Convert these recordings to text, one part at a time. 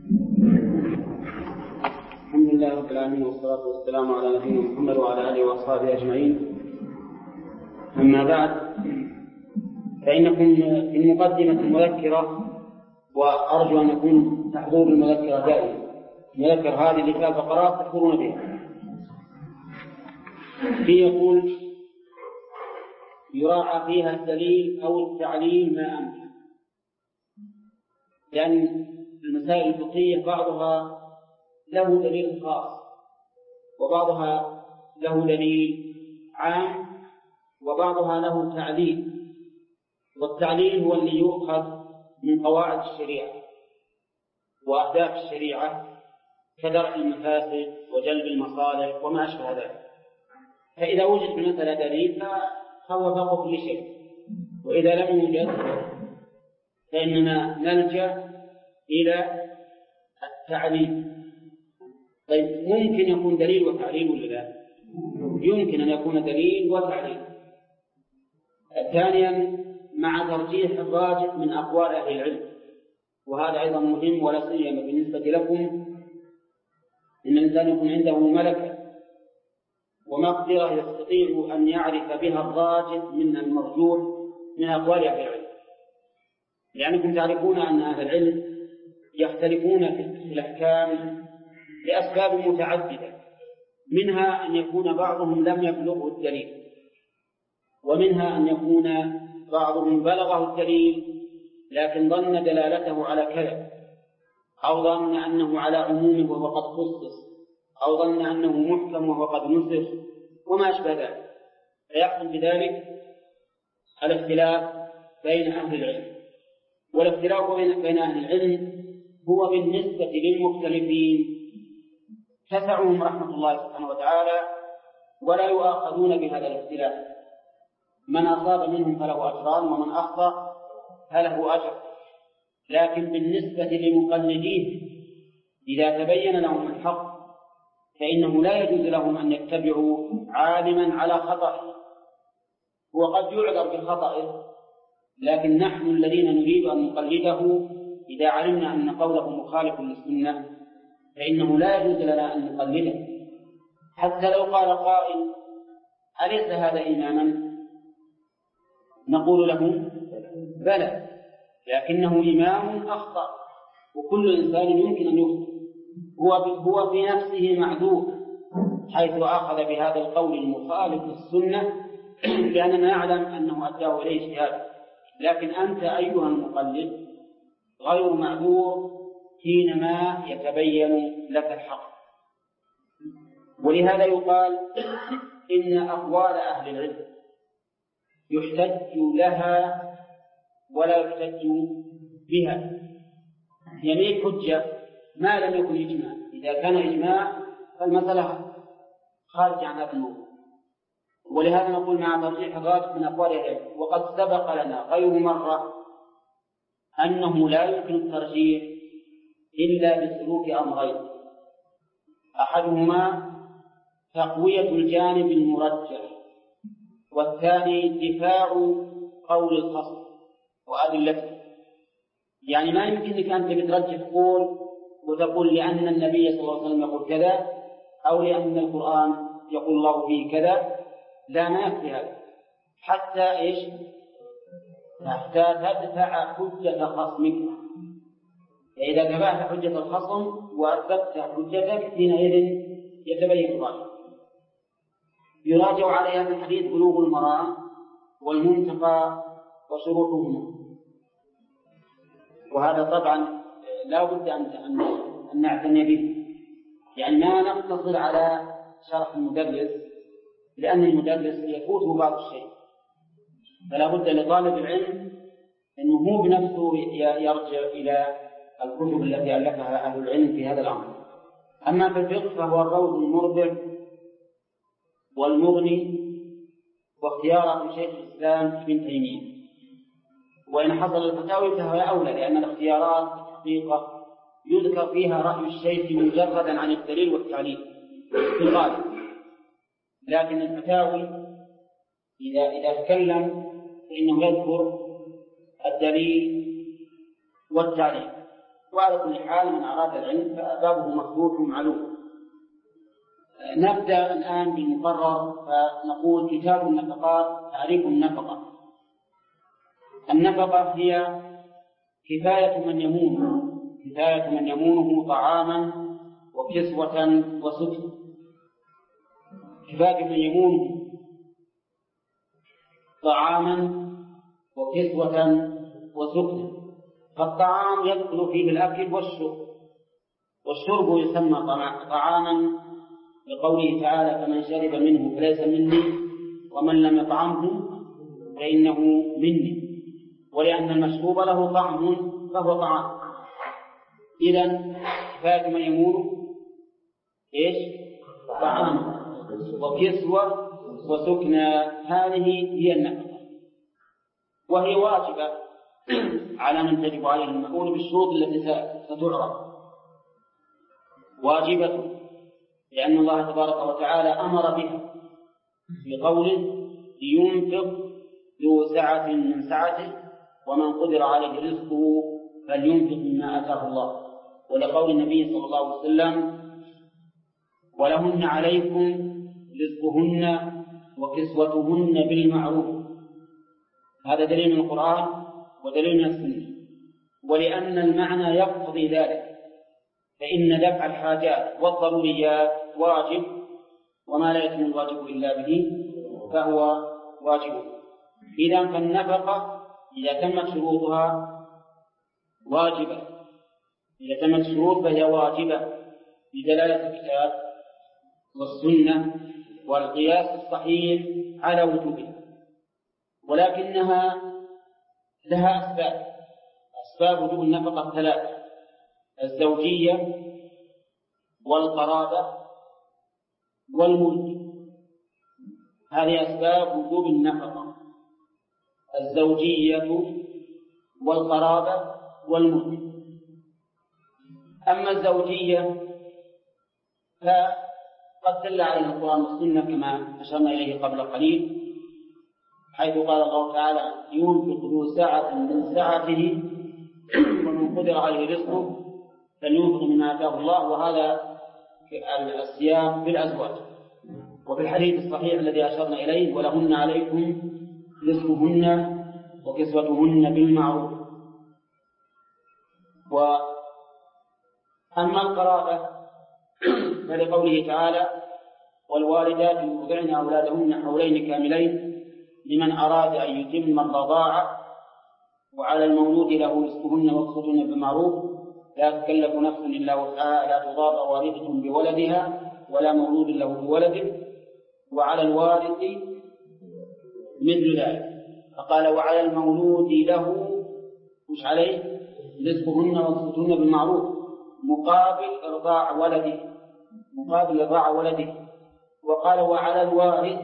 الحمد لله رب العالمين، والصلاة والسلام على نبينا محمد وعلى آله وأصحابه أجمعين. أما بعد، فإنكم في المقدمة المذكرة، وأرجو أن يكون تحضور المذكرة دائما. المذكرة هذه اللي فيها فقرات تحضرون بها. فيه يقول: يراعى فيها الدليل أو التعليل ما أمكن. لأن المسائل الفقهية بعضها له دليل خاص، وبعضها له دليل عام، وبعضها له تعليل. والتعليل هو اللي يؤخذ من قواعد الشريعة وأهداف الشريعة كدرء المفاسد وجلب المصالح وما أشبه ذلك. فإذا وجد مثلا دليل فهو فوق كل شيء، وإذا لم يوجد فإننا نلجأ إلى التعليل. طيب، ممكن يكون دليل وتعليل ولا لا؟ يمكن أن يكون دليل وتعليل. ثانيا، مع ترجيح الراجح من أقوال أهل العلم، وهذا أيضا مهم، ولا سيما بالنسبة لكم إن الإنسان يكون عنده ملكة ومقدرة يستطيع أن يعرف بها الراجح من المرجوح من أقوال أهل العلم. لأنكم تعرفون أن أهل العلم يختلفون في الأحكام لأسباب متعددة، منها أن يكون بعضهم لم يبلغه الدليل، ومنها أن يكون بعضهم بلغه الدليل لكن ظن دلالته على كذا، أو ظن أنه على عمومه وهو قد خصص، أو ظن أنه محكم وهو قد نسخ وما أشبه ذلك. فيحصل بذلك الاختلاف بين أهل العلم. والاختلاف بين أهل العلم هو بالنسبة للمختلفين تسعهم رحمة الله سبحانه وتعالى، ولا يؤاخذون بهذا الاختلاف. من أصاب منهم فله أجران، ومن أخطأ فله أجر. لكن بالنسبة لمقلديه إذا تبين لهم الحق فإنه لا يجوز لهم أن يتبعوا عالما على خطأه. هو قد يعذر بخطأه، لكن نحن الذين نريد أن نقلده إذا علمنا أن قوله مخالف للسنة فإنه لا يجوز لنا أن نقلده، حتى لو قال قائل: أليس هذا إماما؟ نقول له: بلى، لكنه إمام أخطأ، وكل إنسان يمكن أن يخطئ. هو في نفسه معذور حيث أخذ بهذا القول المخالف للسنة، لأننا نعلم أنه أداه إليه اجتهاد. لكن أنت أيها المقلد غير معذور حينما يتبين لك الحق. ولهذا يقال إن أقوال أهل العلم يحتج لها ولا يحتج بها. يعني حجة ما لم يكن إجماع. إذا كان إجماع فالمسألة خارج عن هذا الموضوع. ولهذا نقول مع ترجيح الراجح من أقوال أهل العلم. وقد سبق لنا غير مرة أنه لا يمكن الترجيح إلا بسلوك أمرين: أحدهما تقوية الجانب المرجح، والثاني دفاع قول الخصم وأدلته. يعني ما يمكنك أن ترجح قول وتقول لأن النبي صلى الله عليه وسلم يقول كذا، أو لأن القرآن يقول الله فيه كذا. لا، ما يكفي هذا حتى حتى تدفع حجة خصمك. فإذا دفعت حجة الخصم وأثبتت حجتك حينئذ يتبين الراجح. يراجع عليها من حديث بلوغ المرام والمنتقى وشروطهما. وهذا طبعا لا بد أن نعتني به، يعني ما نقتصر على شرح المدرس، لأن المدرس يفوته بعض الشيء، فلا بد لطالب العلم أنه هو بنفسه يرجع إلى الكتب التي ألفها أهل العلم في هذا الأمر. أما في الفقه فهو الروض المربع والمغني واختيارات شيخ الإسلام ابن تيمية. وإن حصل الفتاوي فهو أولى، لأن الاختيارات الحقيقة يذكر فيها رأي الشيخ مجردا عن الدليل والتعليل في الغالب. لكن الفتاوي إذا تكلم فإنه يذكر الدليل والتعليل. وعلى كل حال من أراد العلم فبابه مفتوح معلوم. نبدأ الآن بالمقرر، فنقول كتاب النفقات. تعريف النفقة: النفقة هي كفاية من يمونه طعاما وكسوة وسكن. كفاية من يمونه طعاما وكسوة وسكن. فالطعام يدخل فيه الأكل والشرب يسمى طعاما لقوله تعالى: فمن شرب منه فليس مني ومن لم يطعمه فإنه مني. ولأن المشروب له طعم فهو طعام. إذن كفاية من يمونه طعام وكسوة وسكنى. هذه هي النفقة، وهي واجبة على من تجب عليه المؤونة بالشروط التي ستعرف. واجبة لأن الله تبارك وتعالى أمر بها في قوله: لينفق ذو سعة من سعته ومن قدر عليه رزقه فلينفق مما آتاه الله. ولقول النبي صلى الله عليه وسلم: ولهن عليكم رزقهن وكسوتهن بالمعروف. هذا دليل من القرآن ودليل من السنة. ولأن المعنى يقتضي ذلك، فإن دفع الحاجات والضروريات واجب، وما لا يتم الواجب إلا به فهو واجب. إذن فالنفقة إذا تمت شروطها واجبة، إذا تمت الشروط فهي واجبة بدلالة الكتاب والسنة والقياس الصحيح على وجوبها. ولكنها لها أسباب وجوب النفقة 3: الزوجية والقرابة والملك. هذه أسباب وجوب النفقة: الزوجية والقرابة والملك. أما الزوجية فقد دل عليها القرآن والسنة كما أشرنا إليه قبل قليل، حيث قال الله تعالى: ينفق ذو سعة من سعته ومن قدر عليه رزقه فلينفق مما آتاه الله. وهذا السياق في الأزواج. وفي الحديث الصحيح الذي أشرنا إليه: ولهن عليكم رزقهن وكسوتهن بالمعروف. وأما القرابة فلقوله تعالى: والوالدات يرضعن أولادهن حولين كاملين لمن أراد أن يتم الرضاعة وعلى المولود له رزقهن وكسوتهن بالمعروف لا تكلف نفس إلا وسعها لا تضار والدة بولدها ولا مولود له بولده وعلى الوارث مثل ذلك. فقال: وعلى المولود له مش عليه رزقهن وكسوتهن بالمعروف مقابل إرضاع ولده. وقال: وعلى الوارث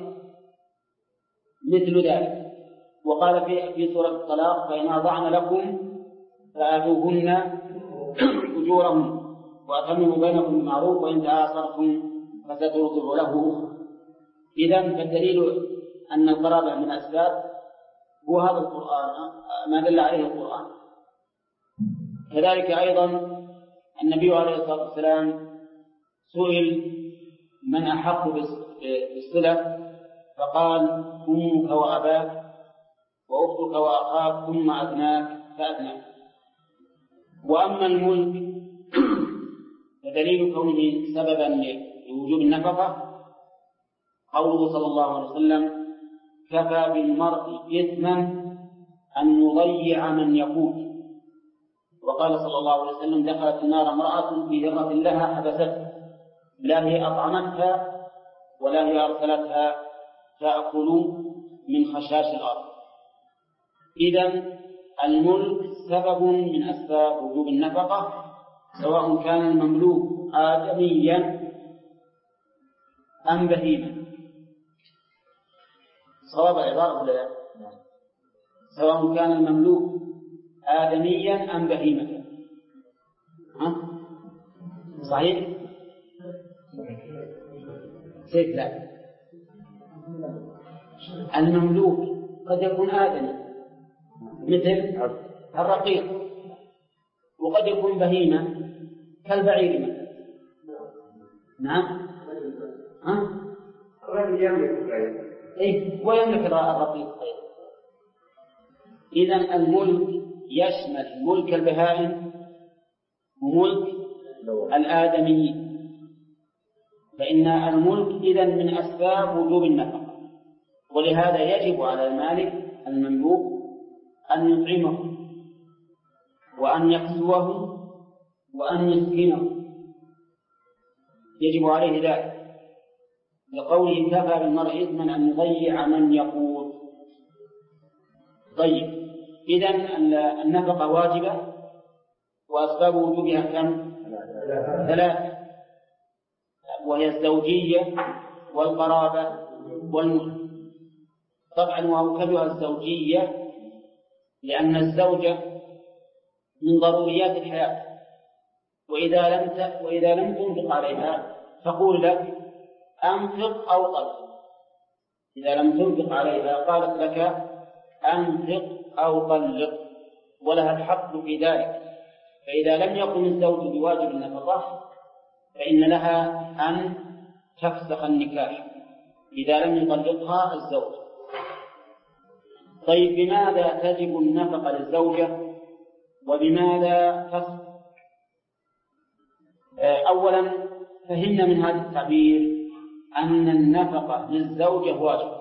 مثل ذلك. وقال في سورة الطلاق: فإن أرضعن لكم فآتوهن أجورهن وأتمموا بينكم بالمعروف وإن تعاصرتم فسترضع له أخرى. إذن فالدليل أن القرابة من الأسباب هو هذا القرآن، ما دل عليه القرآن. كذلك أيضا النبي عليه الصلاة والسلام سئل: من أحق بالصلة؟ فقال: أمك وأباك وأختك وأخاك ثم أدناك فأدناك. وأما الملك فدليل كونه سببا لوجوب النفقة قوله صلى الله عليه وسلم: كفى بالمرء إثما أن يضيع من يقوت. وقال صلى الله عليه وسلم: دخلت النار امرأة في هرة لها حبستها، لا هي أطعمتها ولا هي أرسلتها تأكل من خشاش الأرض. إذن الملك سبب من أسباب وجوب النفقة، سواء كان المملوك آدميا أم بهيما. صواب عبارة ولا لا؟ سواء كان المملوك آدميا أم بهيمة. صحيح؟ صحيح. لا، المملوك قد يكون آدمي مثل الرقيق، وقد يكون بهيمة كالبعير مثلا. نعم. الرجل يملك البعير. ويملك الرقيق. إذن الملك يشمل ملك البهائم وملك الآدميين، فإن الملك إذن من أسباب وجوب النفقة، ولهذا يجب على المالك المملوك أن يطعمه وأن يكسوه وأن يسكنه، يجب عليه ذلك، لقوله كفى بالمرء إثما أن يضيع من يقول. طيب، إذن النفقة واجبة، وأسباب وجوبها كم؟ 3، وهي الزوجية والقرابة والمهر. طبعا وأوكلها الزوجية لأن الزوجة من ضروريات الحياة، وإذا لم تنفق عليها فقول لك أنفق أو طلق. إذا لم تنفق عليها قالت لك أنفق أو طلق، ولها الحق في ذلك. فإذا لم يقم الزوج بواجب النفقة فإن لها أن تفسخ النكاح إذا لم يطلقها الزوج. طيب، بماذا تجب النفقة للزوجة وبماذا تفسخ؟ أولا، فهمنا من هذا التعبير أن النفقة للزوجة واجب.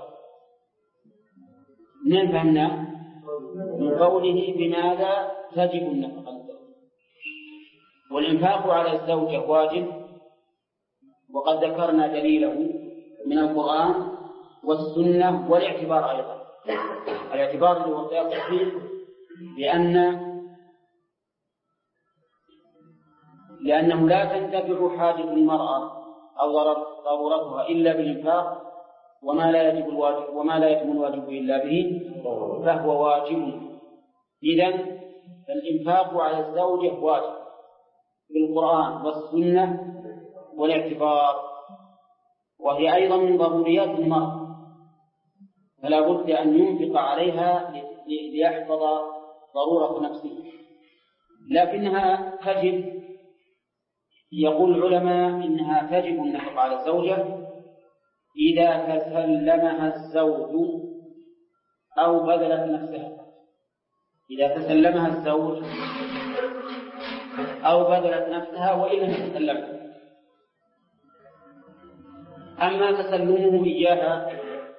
من فهمنا؟ من قوله بماذا تجب النفقة للزوجة. والإنفاق على الزوجة واجب، وقد ذكرنا دليله من القرآن والسنة والاعتبار أيضا. الاعتبار اللي هو قياس الصحيح، لأنه لا تنتفع حاجة المرأة أو ضرورتها إلا بالإنفاق، وما لا يتم الواجب إلا به فهو واجب. إذن الإنفاق على الزوجة واجب بالقرآن والسنة والاعتبار، وهي أيضا من ضروريات المرأة، فلا بد أن ينفق عليها ليحفظ ضرورة نفسه. لكنها تجب، يقول العلماء إنها تجب النفقة على الزوجة إذا تسلمها الزوج أو بذلت نفسها. إذا تسلمها الزوج أو بذلت نفسها وإن لم تسلمها. أما تسلمه إياها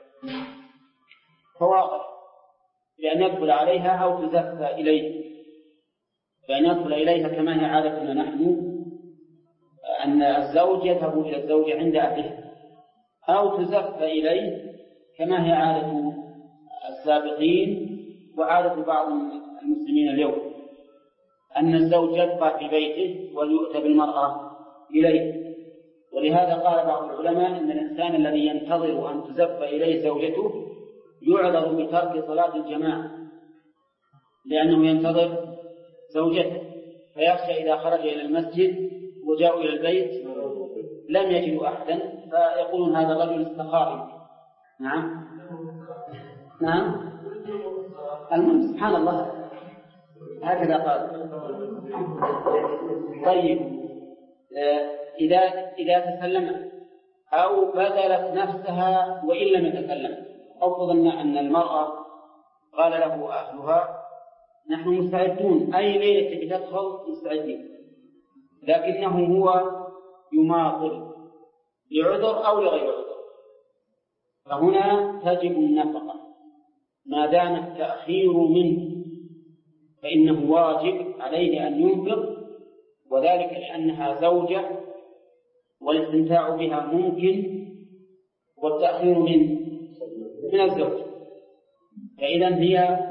فواقع، بأن يدخل عليها أو تزفى إليه، بأن يدخل إليها كما هي عادتنا نحن، أن الزوج يذهب إلى الزوجة عند أهله، أو تزفى إليه كما هي عادة السابقين وعادة بعض المسلمين اليوم، أن الزوج يبقى في بيته ويؤتى بالمرأة إليه. ولهذا قال بعض العلماء إن الإنسان الذي ينتظر أن تزف إليه زوجته يعذر بترك صلاة الجماعة، لأنه ينتظر زوجته، فيخشى إذا خرج إلى المسجد وجاءوا إلى البيت لم يجدوا أحدا فيقولون هذا الرجل استخاري. نعم المهم سبحان الله هكذا قال. طيب، إذا تسلمت أو بذلت نفسها وإن لم يتكلم، أو فرضنا أن المرأة قال له أهلها نحن مستعدون، أي ليلة تدخل مستعدين، لكنه هو يماطل لعذر أو لغير عذر، فهنا تجب النفقة ما دام التأخير منه، فإنه واجب عليه أن ينفق، وذلك لأنها زوجة والاستمتاع بها ممكن والتأخير من الزوج، فإذا هي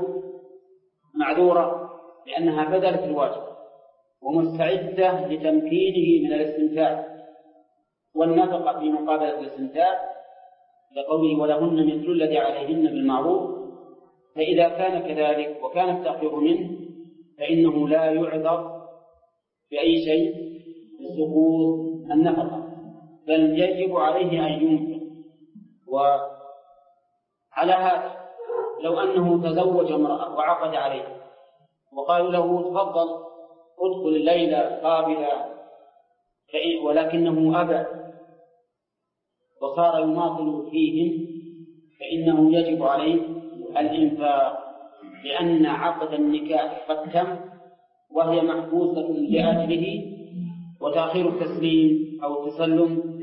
معذورة لأنها بذلت الواجب ومستعدة لتمكينه من الاستمتاع والنفقة في مقابلة الاستمتاع، لقوله ولهن مثل الذي عليهن بالمعروف. فإذا كان كذلك وكان التأخير منه فإنه لا يعذر بأي شيء بسقوط النفقة، بل يجب عليه أن ينفق. وعلى هذا لو أنه تزوج امرأة وعقد عليها وقالوا له تفضل ادخل الليلة قابلة، ولكنه أبى وصار يماطل فيهم، فإنه يجب عليه الإنفاق، لأن عقد النكاح قد تم وهي محبوسة لأجله، وتأخير التسليم أو التسلم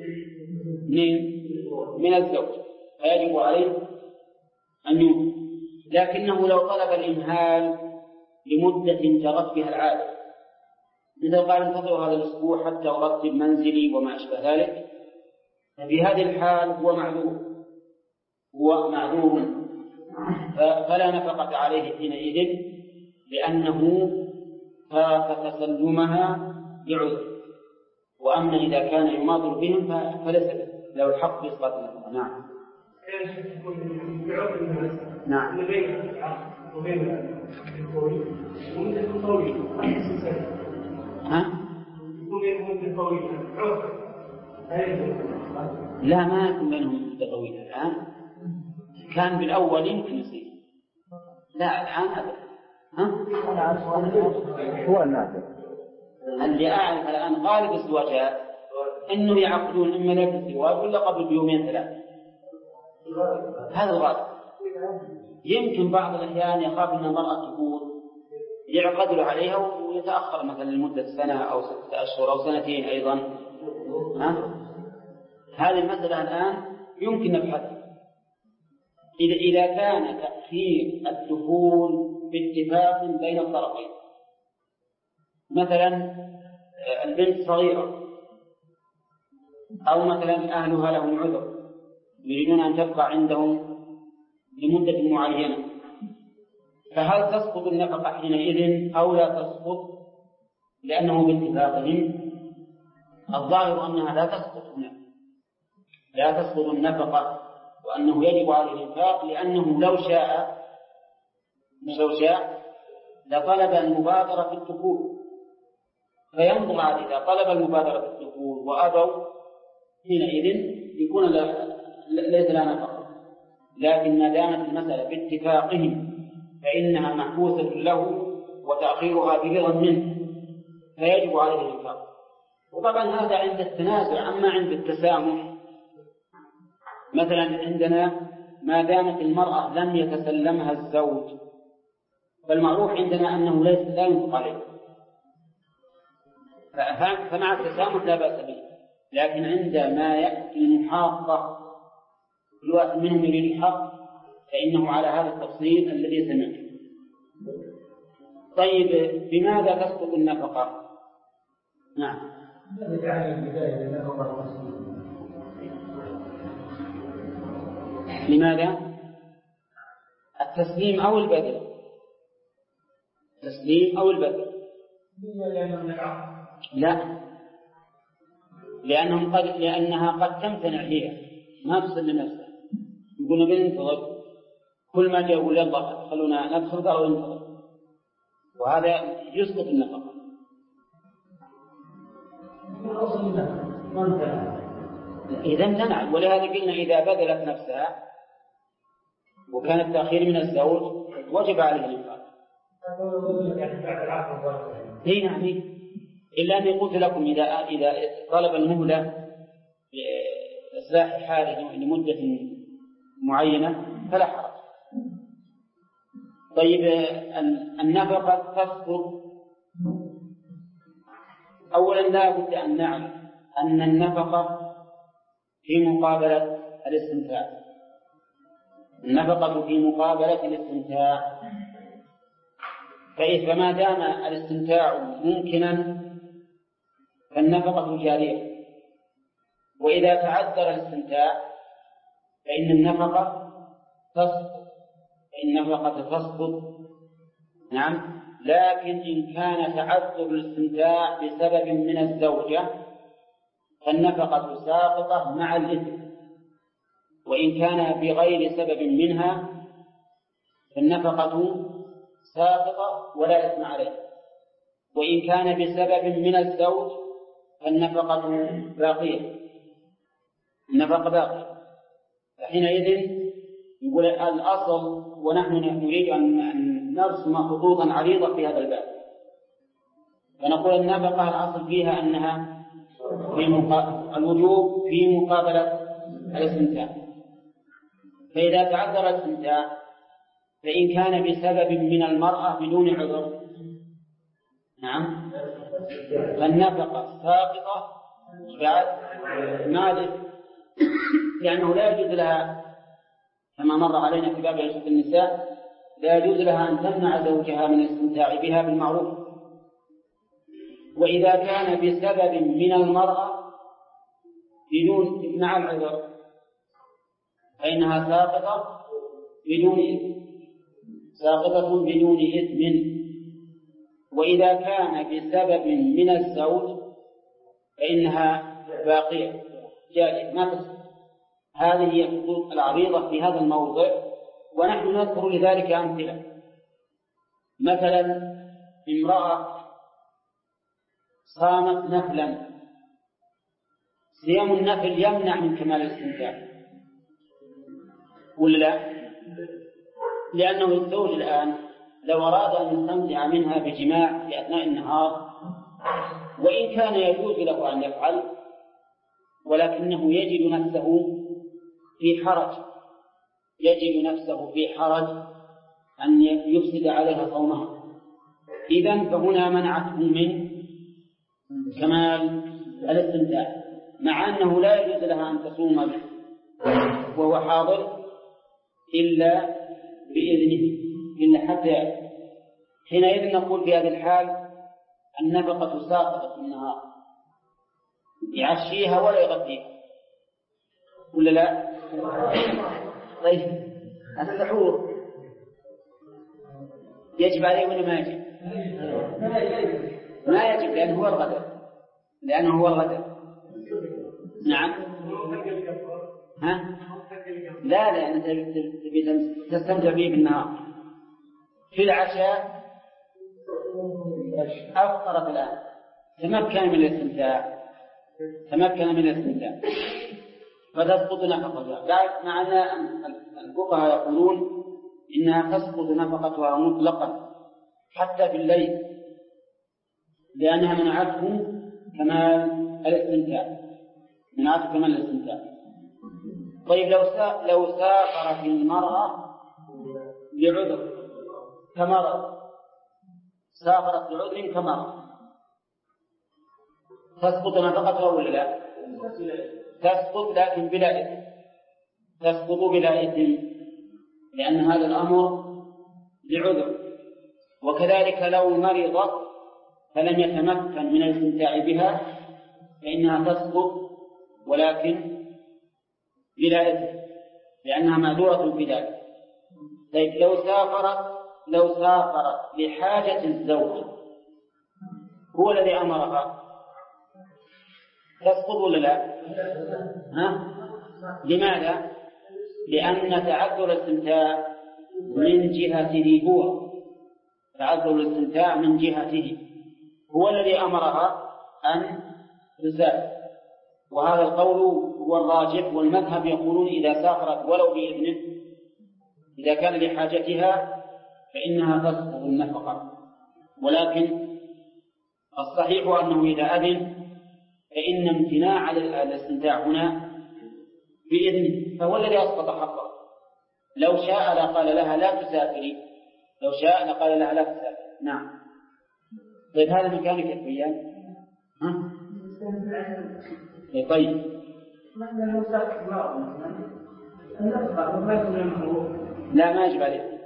من الزوج، فيجب عليه أن ينفق. لكنه لو طلب الإمهال لمدة جرت بها العادة، مثل قال انتظر هذا الأسبوع حتى أرتب منزلي وما أشبه ذلك، ففي هذه الحال هو معذور فلا نفقة عليه حينئذ، لأنه فات تسلمها لعذر. وأما إذا كان يماطل بهم فليس له الحق بإسقاط النفقة. نعم. نعم. لا، ما يكون بينهم مدة طويلة الآن، كان بالأول يمكن يصير، لا الآن أبدا. هو النادر اللي أعرف الآن غالب الزواجات إنه يعقدون إما ليلة الزواج ولا قبل بيومين ثلاثة، هذا الغالب. يمكن بعض الأحيان يخاف أن المرأة تقول يعقد له عليها ويتأخر مثلا لمدة سنة أو 6 أشهر أو سنتين أيضا. هذه المسألة الآن يمكن نبحثها. إذا كان تأخير الدخول باتفاق بين الطرفين، مثلا البنت صغيرة أو مثلا أهلها لهم عذر يريدون أن تبقى عندهم لمدة معينة، فهل تسقط النفقة حينئذ أو لا تسقط؟ لأنه باتفاقهم الظاهر أنها لا تسقط هنا، لا تسقط النفقة، وأنه يجب عليه الإنفاق، لأنه لو شاء لطلب المبادرة في الدخول، فينظر على إذا طلب المبادرة في الدخول وأبوا حينئذ يكون ليس لها نفقة. لكن ما دامت المسألة باتفاقهم فإنها محبوسة له وتأخيرها برضا منه، فيجب عليه الإنفاق. وطبعا هذا عند التنازع. أما عند التسامح مثلا عندنا ما دامت المرأة لم يتسلمها الزوج، فالمعروف عندنا أنه لا ينفق عليه، فمع التسامح لا بأس به. لكن عندما يأتي المحاقة كل واحد منهم يريد الحق فإنه على هذا التفصيل الذي سمعته. طيب بماذا تسقط النفقة؟ نعم. لماذا؟ التسليم أو البذل؟ التسليم أو البذل؟ لا، لأنها قد تمتنع هي، ما تسلم نفسها، يقولون بننتظر، كل ما يقول يلا خلونا ندخل قالوا ننتظر، وهذا يسقط النفقة. إذا امتنع، ولهذا قلنا إذا بذلت نفسها وكان التأخير من الزوج وجب عليه الإنفاق. هي نعم، إلا أني قلت لكم إذا طلب المهلة لإصلاح حاله لمدة معينة فلا حرج. طيب النفقة تسقط. أولا لا بد أن نعلم أن النفقة في مقابلة الاستمتاع، النفقة في مقابلة الاستمتاع، فما دام الاستمتاع ممكنا فالنفقة جارية، وإذا تعذر الاستمتاع فإن النفقة تسقط. نعم. لكن إن كان تعذر الاستمتاع بسبب من الزوجة فالنفقة ساقطة مع الإثم، وإن كان بغير سبب منها فالنفقة ساقطة ولا إثم عليه، وإن كان بسبب من الزوج فالنفقة باقية، النفقة باقية. فحينئذ يقول الأصل، ونحن نريد أن نرسم خطوطا عريضة في هذا الباب، فنقول النفقة الأصل فيها أنها الوجوب في مقابلة الاستمتاع. فإذا تعذر الاستمتاع فإن كان بسبب من المرأة بدون عذر، نعم، فالنفقة ساقطة بعد ماله، لأنه لا يجوز لها كما مر علينا في باب عشرة النساء لا يجوز لها أن تمنع زوجها من الاستمتاع بها بالمعروف. وإذا كان بسبب من المرأة بدون مع العذر فإنها ساقطة بدون إثم. وإذا كان بسبب من الزوج فإنها باقية جائزة ما تصح. هذه هي الخطوط العريضة في هذا الموضع، ونحن نذكر لذلك أمثلة. مثلا امرأة صامت نفلا، صيام النفل يمنع من كمال الاستمتاع ولا لا؟ لأنه الزوج الآن لو أراد أن يستمتع منها بجماع في أثناء النهار، وإن كان يجوز له أن يفعل، ولكنه يجد نفسه في حرج أن يفسد عليها صومها. إذن فهنا منعته من كمال الاستمتاع، مع أنه لا يجوز لها أن تصوم وهو حاضر إلا بإذنه إلا حتى حينئذ نقول في هذه الحال النفقة ساقطة في النهار، يعشيها ولا يغديها ولا لا؟ طيب السحور يجب عليه ولا ما يجب؟ ما يجب لأنه هو الغدر. نعم. ها؟ لا أنت تستمتع به بالنهار. في العشاء أفطرت الآن تمكن من الاستمتاع فتسقط نفقتها. مع أن الفقهاء يقولون إنها تسقط نفقتها مطلقا حتى في الليل، لأنها منعته كمال الاستمتاع. طيب لو سافرت المرأة بعذر كمرض، سافرت بعذر كمرض، تسقط نفقتها ولا لا؟ تسقط لكن بلا إثم، لأن هذا الأمر بعذر. وكذلك لو مرضت فلم يتمكن من الاستمتاع بها فإنها تسقط ولكن بلا إثم، لأنها معذورة في ذلك. طيب لو سافرت لحاجة الزوج هو الذي أمرها تسقط ولا لا؟ لماذا؟ لأن تعذر الاستمتاع من جهته هو الذي أمرها أن تسافر. وهذا القول هو الراجح، والمذهب يقولون إذا سافرت ولو بإذنه إذا كان لحاجتها فإنها تسقط النفقة. ولكن الصحيح أنه إذا أذن فإن امتناع الاستمتاع هنا بإذنه، فهو الذي أسقط حقه. لو شاء لقال لها لا تسافري، نعم. طيب هذا مكانك يا فيان؟ طيب لا ما يجب عليه،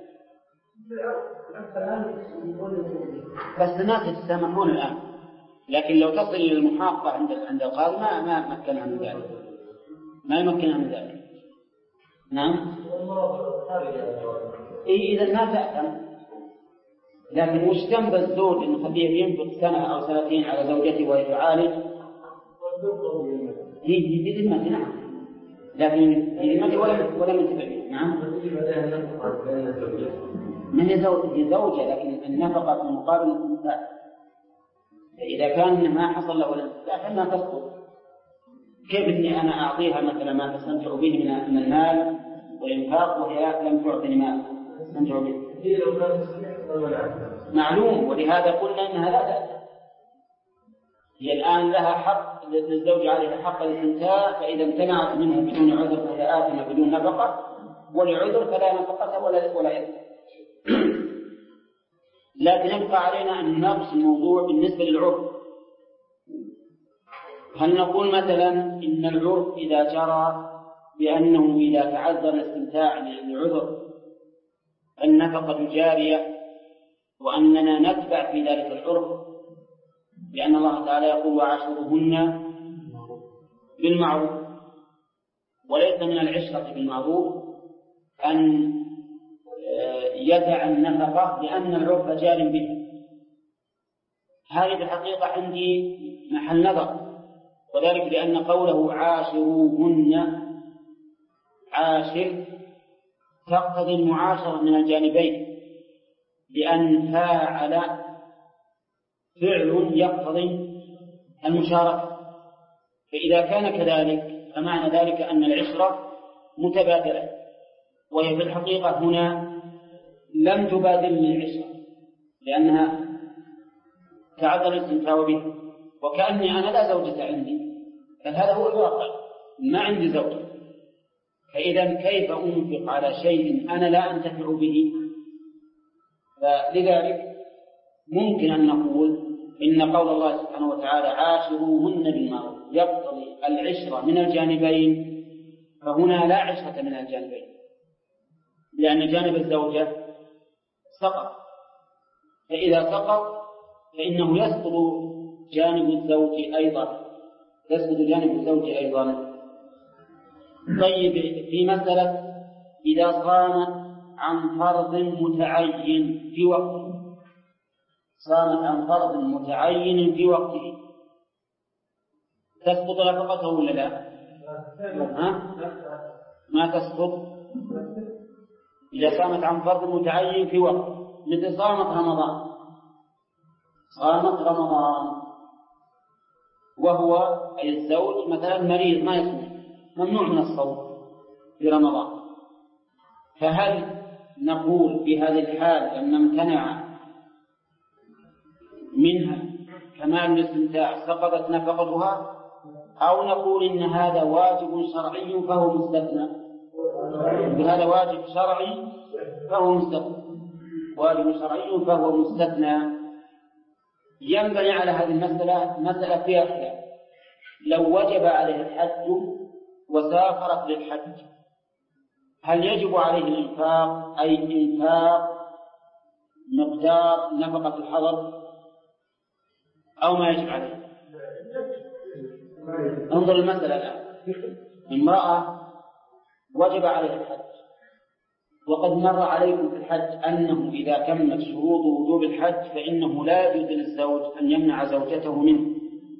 بس الناس يتسامحون الآن، لكن لو تصل إلى المحافظة عند القاضي ما مكنها من ذلك. نعم. إذا ما تأثم، لكن مش ذنب الزوج إنه خليه ينفق سنة أو سنتين على زوجته وهي تعالج هي ذمة. نعم، لكن هي ذمة ولا من تبعه. نعم. من هي زوجة، لكن النفقة في مقابل الاستمتاع. إذا كان ما حصل له الاستمتاع فإنها تسقط. كيف إني أنا أعطيها مثلا ما تستمتع به من المال والإنفاق وهي لم تعطني مال تستمتع به؟ معلوم، ولهذا قلنا إنها لا تأثم، هي الآن لها حق، للزوج عليها حق الاستمتاع، فإذا امتنعت منه بدون عذر فهي آثمة بدون نفقة، ولعذر فلا نفقة ولا إثم. لكن يبقى علينا أن نناقش الموضوع بالنسبة للعرف. هل نقول مثلا إن العرف إذا جرى بأنه إذا تعذر الاستمتاع لعذر النفقة جارية، وأننا نتبع في ذلك العرف، لأن الله تعالى يقول وعاشروهن بالمعروف، وليس من العشرة بالمعروف أن يدع النفقة لأن العرف جار به. هذه الحقيقة عندي محل نظر، وذلك لأن قوله عاشروهن، عاشر تقتضي المعاشرة من الجانبين، لأن فاعل فعل يقتضي المشاركة، فإذا كان كذلك فمعنى ذلك أن العشرة متبادلة، وهي في الحقيقة هنا لم تبادل العشرة لأنها تعذر الاستمتاع به، وكأني أنا لا زوجة عندي، بل هذا هو الواقع، ما عندي زوجة، فإذا كيف أنفق على شيء أنا لا أنتفع به؟ فلذلك ممكن أن نقول إن قول الله سبحانه وتعالى عاشروهن بالمعروف يقتضي العشرة من الجانبين، فهنا لا عشرة من الجانبين، لأن جانب الزوجة سقط، فإذا سقط فإنه يسقط جانب الزوج أيضا، يسقط جانب الزوج أيضا. طيب، في مسألة إذا صامت عن فرض متعين في وقته، صامت عن فرض متعين في وقته، تسقط نفقته ولا لا؟ ما تسقط إذا صامت عن فرض متعين في وقته، مثل صامت رمضان، صامت رمضان وهو أي الزوج مثلا مريض ما يصوم، ممنوع من الصوم في رمضان، فهل نقول في هذه الحال أن امتنع منها كمال الاستمتاع سقطت نفقتها، أو نقول إن هذا واجب شرعي فهو مستثنى؟ هذا واجب شرعي فهو مستثنى، واجب شرعي فهو مستثنى. ينبني على هذه المسألة مسألة فيها خلاف، لو وجب عليه الحج وسافرت للحج هل يجب عليه الإنفاق، أي إنفاق مقدار نفقة الحضر، أو ما يجب عليه؟ انظر المسألة الآن، امرأة وجب عليها الحج، وقد مر عليكم في الحج أنه إذا كملت شروط وجوب الحج فإنه لا يجوز للزوج أن يمنع زوجته منه.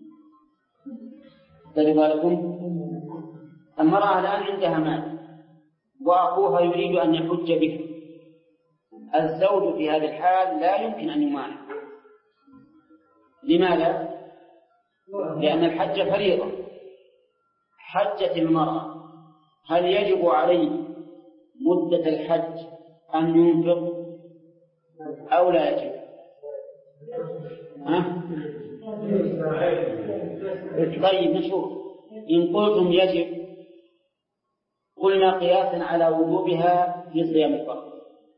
لذلك المرأة الآن عندها مال وأخوها يريد أن يحج به، الزوج في هذه الحال لا يمكن أن يمانع. لماذا؟ لأن الحج فريضة. حجت المرأة، هل يجب عليه مدة الحج أن ينفق أو لا يجب؟ طيب نشوف، إن قلتم يجب قلنا قياسا على وجوبها في صيام الفرض،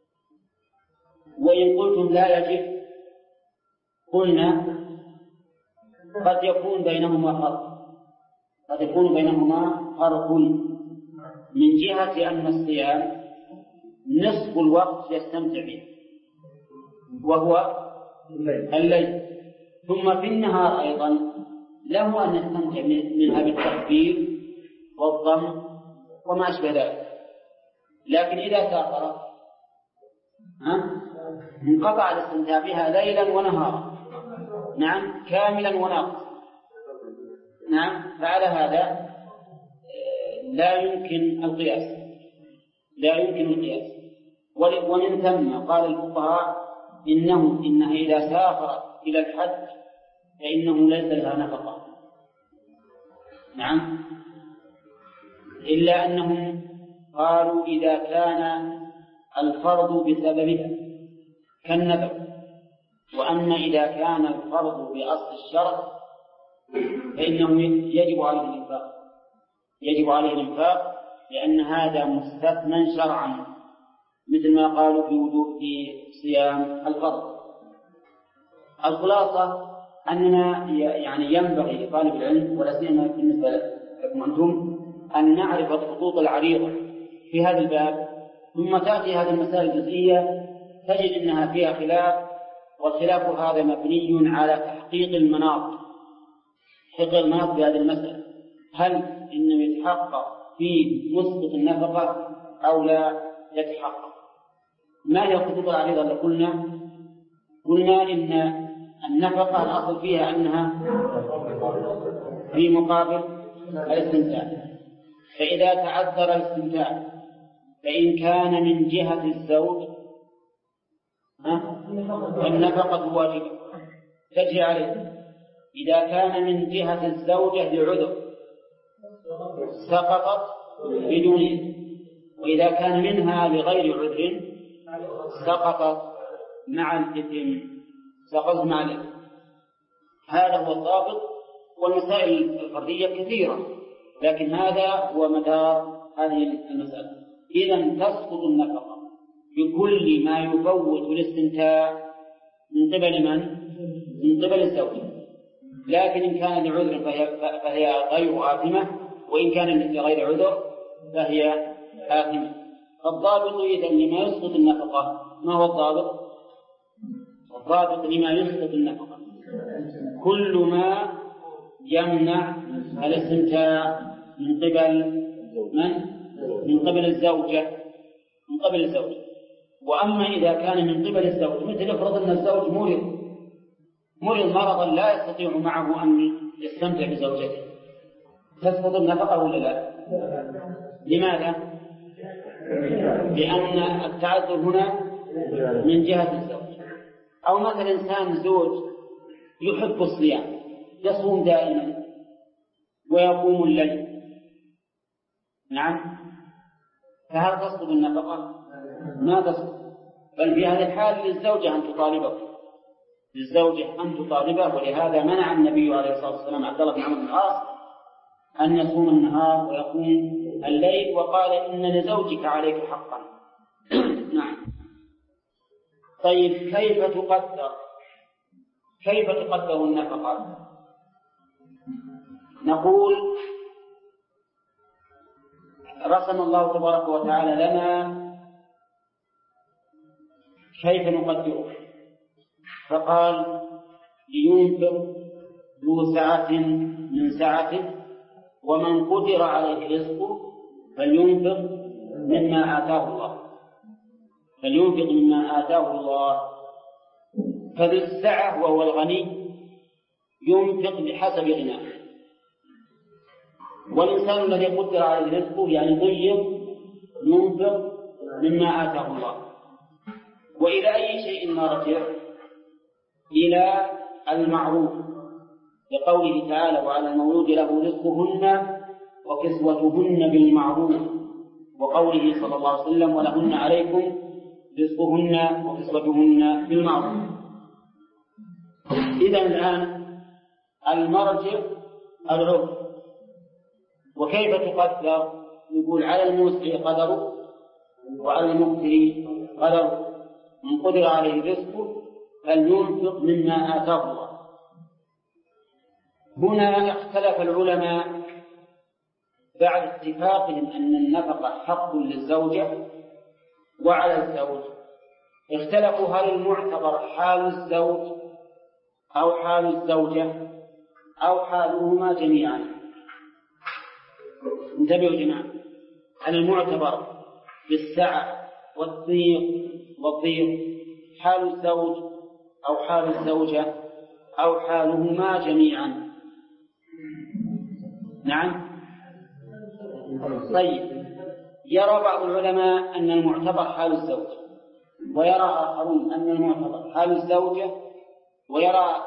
وإن قلتم لا يجب قلنا قد يكون بينهما فرق، قد يكون بينهما فرق من جهة أن الصيام نصف الوقت يستمتع به وهو الليل، ثم في النهار أيضا له أن يستمتع منها بالتكبير والضم وما أشبه ذلك. لكن إذا سافر انقطع الاستمتاع بها ليلا ونهارا، نعم، كاملا وناقصا، نعم، فعلى هذا لا يمكن القياس، لا يمكن القياس. ومن ثم قال الفقهاء إنها إذا سافرت إلى الحج فإنه ليس لها نفقة، نعم، إلا أنهم قالوا إذا كان الفرض بسببها كالنذر، وأما إذا كان الفرض بأصل الشرع فإنه يجب عليه الإنفاق لأن هذا مستثنى شرعا، مثل ما قالوا في صيام الفرض. الخلاصة أننا يعني ينبغي لطالب العلم ولا سيما بالنسبة لكم أنتم أن نعرف الخطوط العريضة في هذا الباب، ثم تأتي هذه المسائل الجزئية تجد أنها فيها خلاف، والخلاف هذا مبني على تحقيق المناط بهذه المسألة، هل إنه يتحقق في مسقط النفقة أو لا يتحقق. ما هي الخطوط العريضة اللي قلنا إن النفقة الأصل فيها أنها في مقابل الاستمتاع، فإذا تعذر الاستمتاع فإن كان من جهة الزوج فالنفقة واجبة تجري عليه. إذا كان من جهة الزوجة لعذر سقطت بدونه، وإذا كان منها لغير عذر سقطت مع الإثم. هذا هو الضابط، والمسائل الفردية كثيرة، لكن هذا هو مدار هذه المسألة. إذن تسقط النفقة بكل ما يفوت الاستمتاع من قبل من؟ من قبل الزوج، لكن إن كان لعذر فهي غير آثمة، وإن كان لغير عذر فهي آثمة. فالضابط إذن لما يسقط النفقة ما هو الضابط؟ الضابط لما يسقط النفقة كل ما يمنع الاستمتاع من قبل الزوجة. وأما إذا كان من قبل الزوج، مثل افرض أن الزوج مرض مرضا لا يستطيع معه أن يستمتع بزوجته، تسقط النفقة ولا لا؟ لماذا؟ لأن التعذر هنا من جهة الزوج. أو مثلا إنسان زوج يحب الصيام يصوم دائما ويقوم الليل، نعم، فهل تسقط النفقة؟ ما تسقط، بل في هذه الحال للزوجة أن تطالبه. ولهذا منع النبي عليه الصلاة والسلام عبد الله بن عمرو بن العاص أن يصوم النهار ويقوم الليل، وقال إن لزوجك عليك حقا. نعم. طيب كيف تقدر النفقة؟ نقول رسم الله تبارك وتعالى لنا كيف نقدره، فقال لينفق ذو سعة من سعته ومن قدر عليه رزقه فلينفق مما آتاه الله. فذو السعة وهو الغني ينفق بحسب غناه، والإنسان الذي قدر عليه رزقه يعني ضيق ينفق مما آتاه الله. وإلى أي شيء نرجع؟ إلى المعروف، لقوله تعالى وعلى المولود له رزقهن وكسوتهن بالمعروف، وقوله صلى الله عليه وسلم ولهن عليكم رزقهن وكسوتهن بالمعروف. إذن الآن المرجع العرف. وكيف تقدر؟ يقول على الموسع قدره وعلى المقتر قدره، من قدر عليه رزقه فلينفق مما آتاه الله. هنا اختلف العلماء بعد اتفاقهم أن النفقة حق للزوجة وعلى الزوج، اختلفوا هل المعتبر حال الزوج أو حال الزوجة أو حالهما جميعا. انتبهوا جماعة، هل المعتبر بالسعة والضيق حال الزوج أو حال الزوجة أو حالهما جميعا؟ نعم. طيب، يرى بعض العلماء أن المعتبر حال الزوج، ويرى آخرون أن المعتبر حال الزوجة، ويرى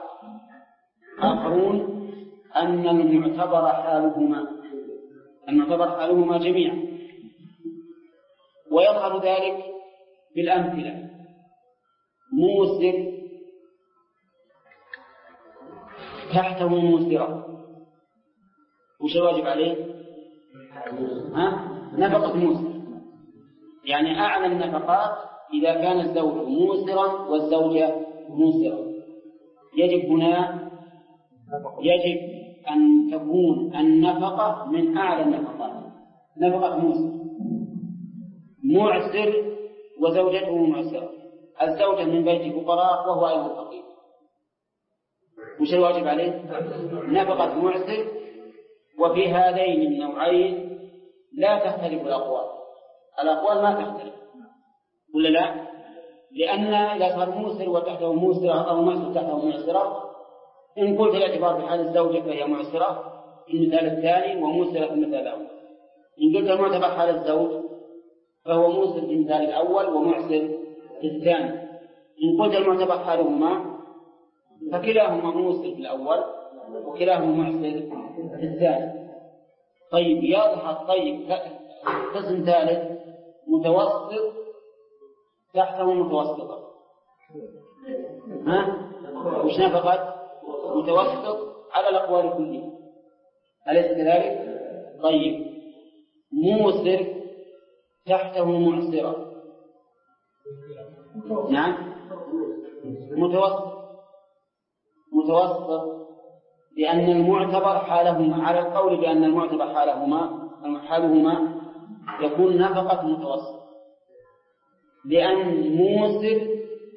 آخرون أن المعتبر حالهما جميعا. ويظهر ذلك بالأمثلة. موسر تحته موسرة وش الواجب عليه؟ نفقة موسر، يعني أعلى النفقات إذا كان الزوج موسرا والزوجة موسرة. يجب أن تكون النفقة من أعلى النفقات، نفقة موسر. معسر وزوجته معسرة، الزوجة من بيت فقراء وهو أيضا فقير، وش الواجب عليه؟ نفقة معسر. وفي هذين النوعين لا تختلف الأقوال ما تختلف، ولا لا؟ لأن إذا صار موسر وتحته موسرة أو معسر تحته معسرة، إن قلت الاعتبار بحال الزوجة فهي معسرة في المثال الثاني وموسرة في المثال الأول. إن قلت المعتبر حال الزوج فهو موسر في المثال الأول ومعسر في الثاني. إن قلت المعتبر حالهما فكلاهما موسر في الأول وكلاهما معسر في الثاني. طيب يضحك. طيب قسم ثالث متوسط تحته متوسطة، وش نفقت؟ متوسط على الأقوال كلها، أليس كذلك؟ طيب موسر تحته معسرة، نعم متوسط لأن المعتبر حالهما، على القول بأن المعتبر حالهما يكون نفقة متوسط، لأن موسر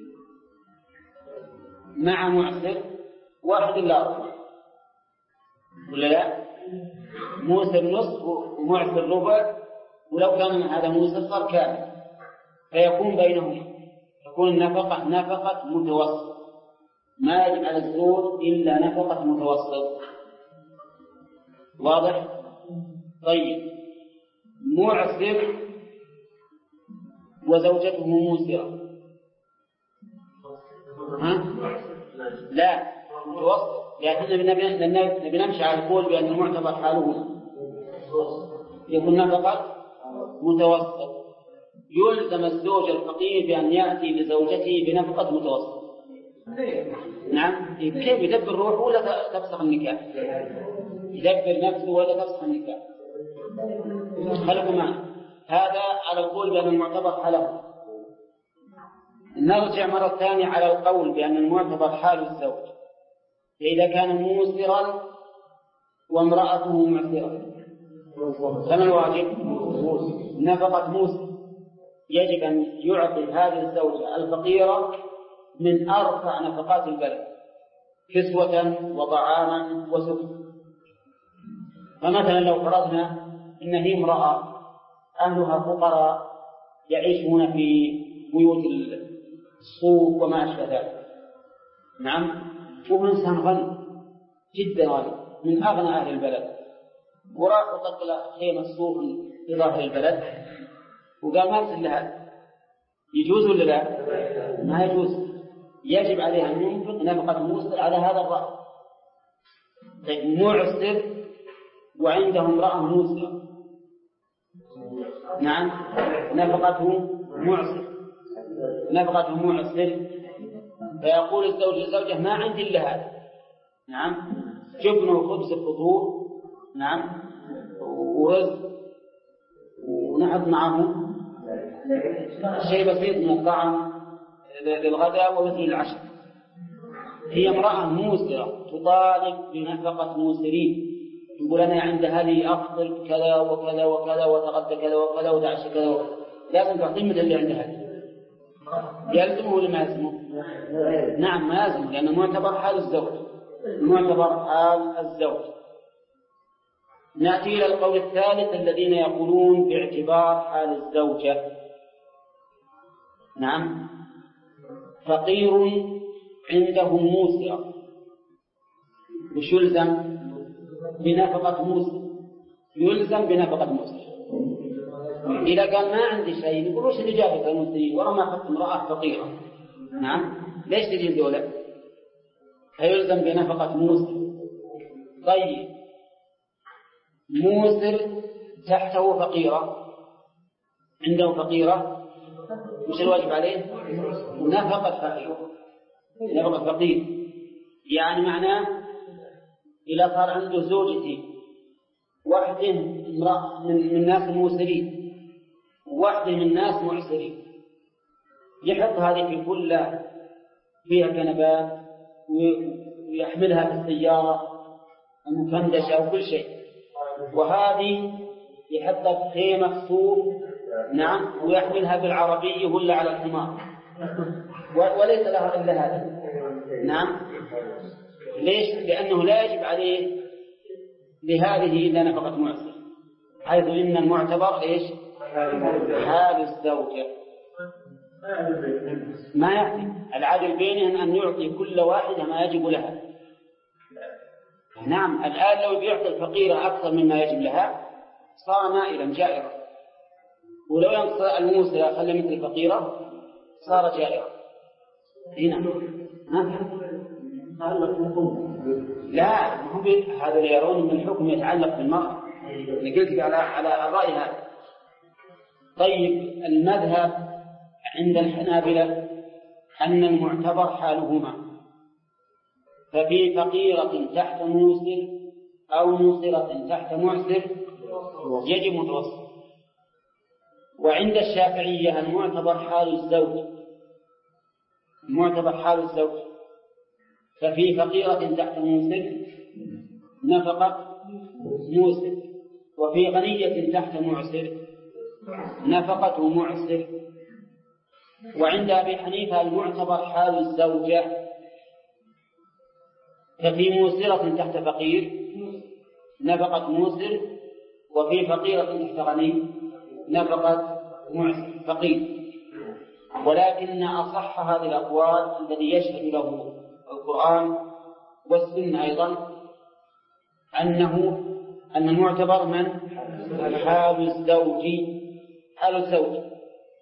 مع معسر واحد لا ربع، ولا لا؟ موسر نصف ومعسر ربع، ولو كان هذا موسر صار كامل، فيكون بينهما تكون النفقة نفقة متوسط، ما يجب على الزوج إلا نفقة متوسط. واضح؟ طيب معسر وزوجته موسرة، لا متوسط، لأننا بنمشي على القول بأن المعتبر حالهما يكون نفقة متوسط. يلزم الزوج الفقير بأن يأتي لزوجته بنفقة متوسط. نعم، كيف يدبر روحه ولا تفسخ النكاح؟ يدبر نفسه ولا تفسخ النكاح؟ خلقوا معنا هذا على القول بأن المعتبر حاله. نرجع مرة ثانية على القول بأن المعتبر حال الزوج، فإذا كان موسرا وامرأته معسرة فما الواجب؟ نفقة موسر. يجب أن يعطي هذه الزوجة الفقيرة من أرفع نفقات البلد كسوة وطعاما وسكن. فمثلا لو فرضنا إن هي امرأة أهلها فقراء يعيشون في بيوت السوق وما أشبه ذلك، نعم، وهو إنسان غني جدا غني من أغنى أهل البلد، وراح وطق خيمة السوق في ظاهر البلد وقال ما أرسل لها، يجوز ولا لا؟ ما يجوز. يجب عليها أن ينفق نفقة موسر على هذا الرأي. معسر وعنده امرأة موسرة، نعم، نفقته معسر، فيقول الزوج للزوجة ما عندي إلا هذا، نعم، جبن وخبز الفطور، نعم، ورز، ونحط معه شيء بسيط من الطعام للغداء ومثل العشاء. هي امرأة موسرة تطالب بنفقة موسرين، يقول أنا عند هذه أفطر كذا وكذا وكذا وتغدى كذا وكذا وتعشى كذا وكذا، لازم تعطي مثل اللي عند هذه. يلزمه ولا ما يلزمه؟ نعم ما يلزمه، لأنه معتبر حال الزوج. نأتي إلى القول الثالث الذين يقولون باعتبار حال الزوجة. نعم، فقير عنده موسرة وش يلزم؟ بنفقة موسر. إذا قال ما عندي شيء يقول وش اللي جابك المسلمين ورا ما أخذت امرأة فقيرة، نعم، ليش تجيب دولة؟ فيلزم بنفقة موسر. طيب موسر تحته فقيرة، عنده فقيرة، وش الواجب عليه؟ نفقة فقير، يعني معناه إذا صار عنده زوجتي واحدة من الناس الموسرين وواحدة من الناس معسرين، يحط هذه في كلة فيها كنبات ويحملها في السيارة المفندشة أو كل شيء، وهذه يحطها في خيمة صوف، نعم، ويحملها بالعربية ولا على الحمار، وليس لها إلا هذا. نعم. ليش؟ لأنه لا يجب عليه لهذه إلا نفقة معسر، حيث إن المعتبر إيش؟ حال الزوجة. ما يعطي العدل بينهم أن يعطي كل واحدة ما يجب لها. نعم. الآن لو بيعطي الفقيرة أكثر مما يجب لها صار مائلا جائرا، ولو ينقص الموسر خلى مثل الفقيرة صار جائرا. هنا لا، هذا اللي يرون من الحكم يتعلق بالمرأة. أنا قلت على الرأي هذا. طيب، المذهب عند الحنابلة أن المعتبر حالهما، ففي فقيرة تحت موسر أو موسرة تحت معسر يجب متوسط. وعند الشافعية المعتبر حال الزوج، المعتبر حال الزوج، ففي فقيرة تحت موسر نفقة موسر، وفي غنية تحت معسر نفقة معسر. وعند أبي حنيفة المعتبر حال الزوجة، ففي موسرة تحت فقير نفقة موسر، وفي فقيرة تحت غني نفقة معسر فقير. ولكن أصح هذه الأقوال الذي يشهد له القرآن والسنة أيضا أن المعتبر من حال الزوج، حال الزوج،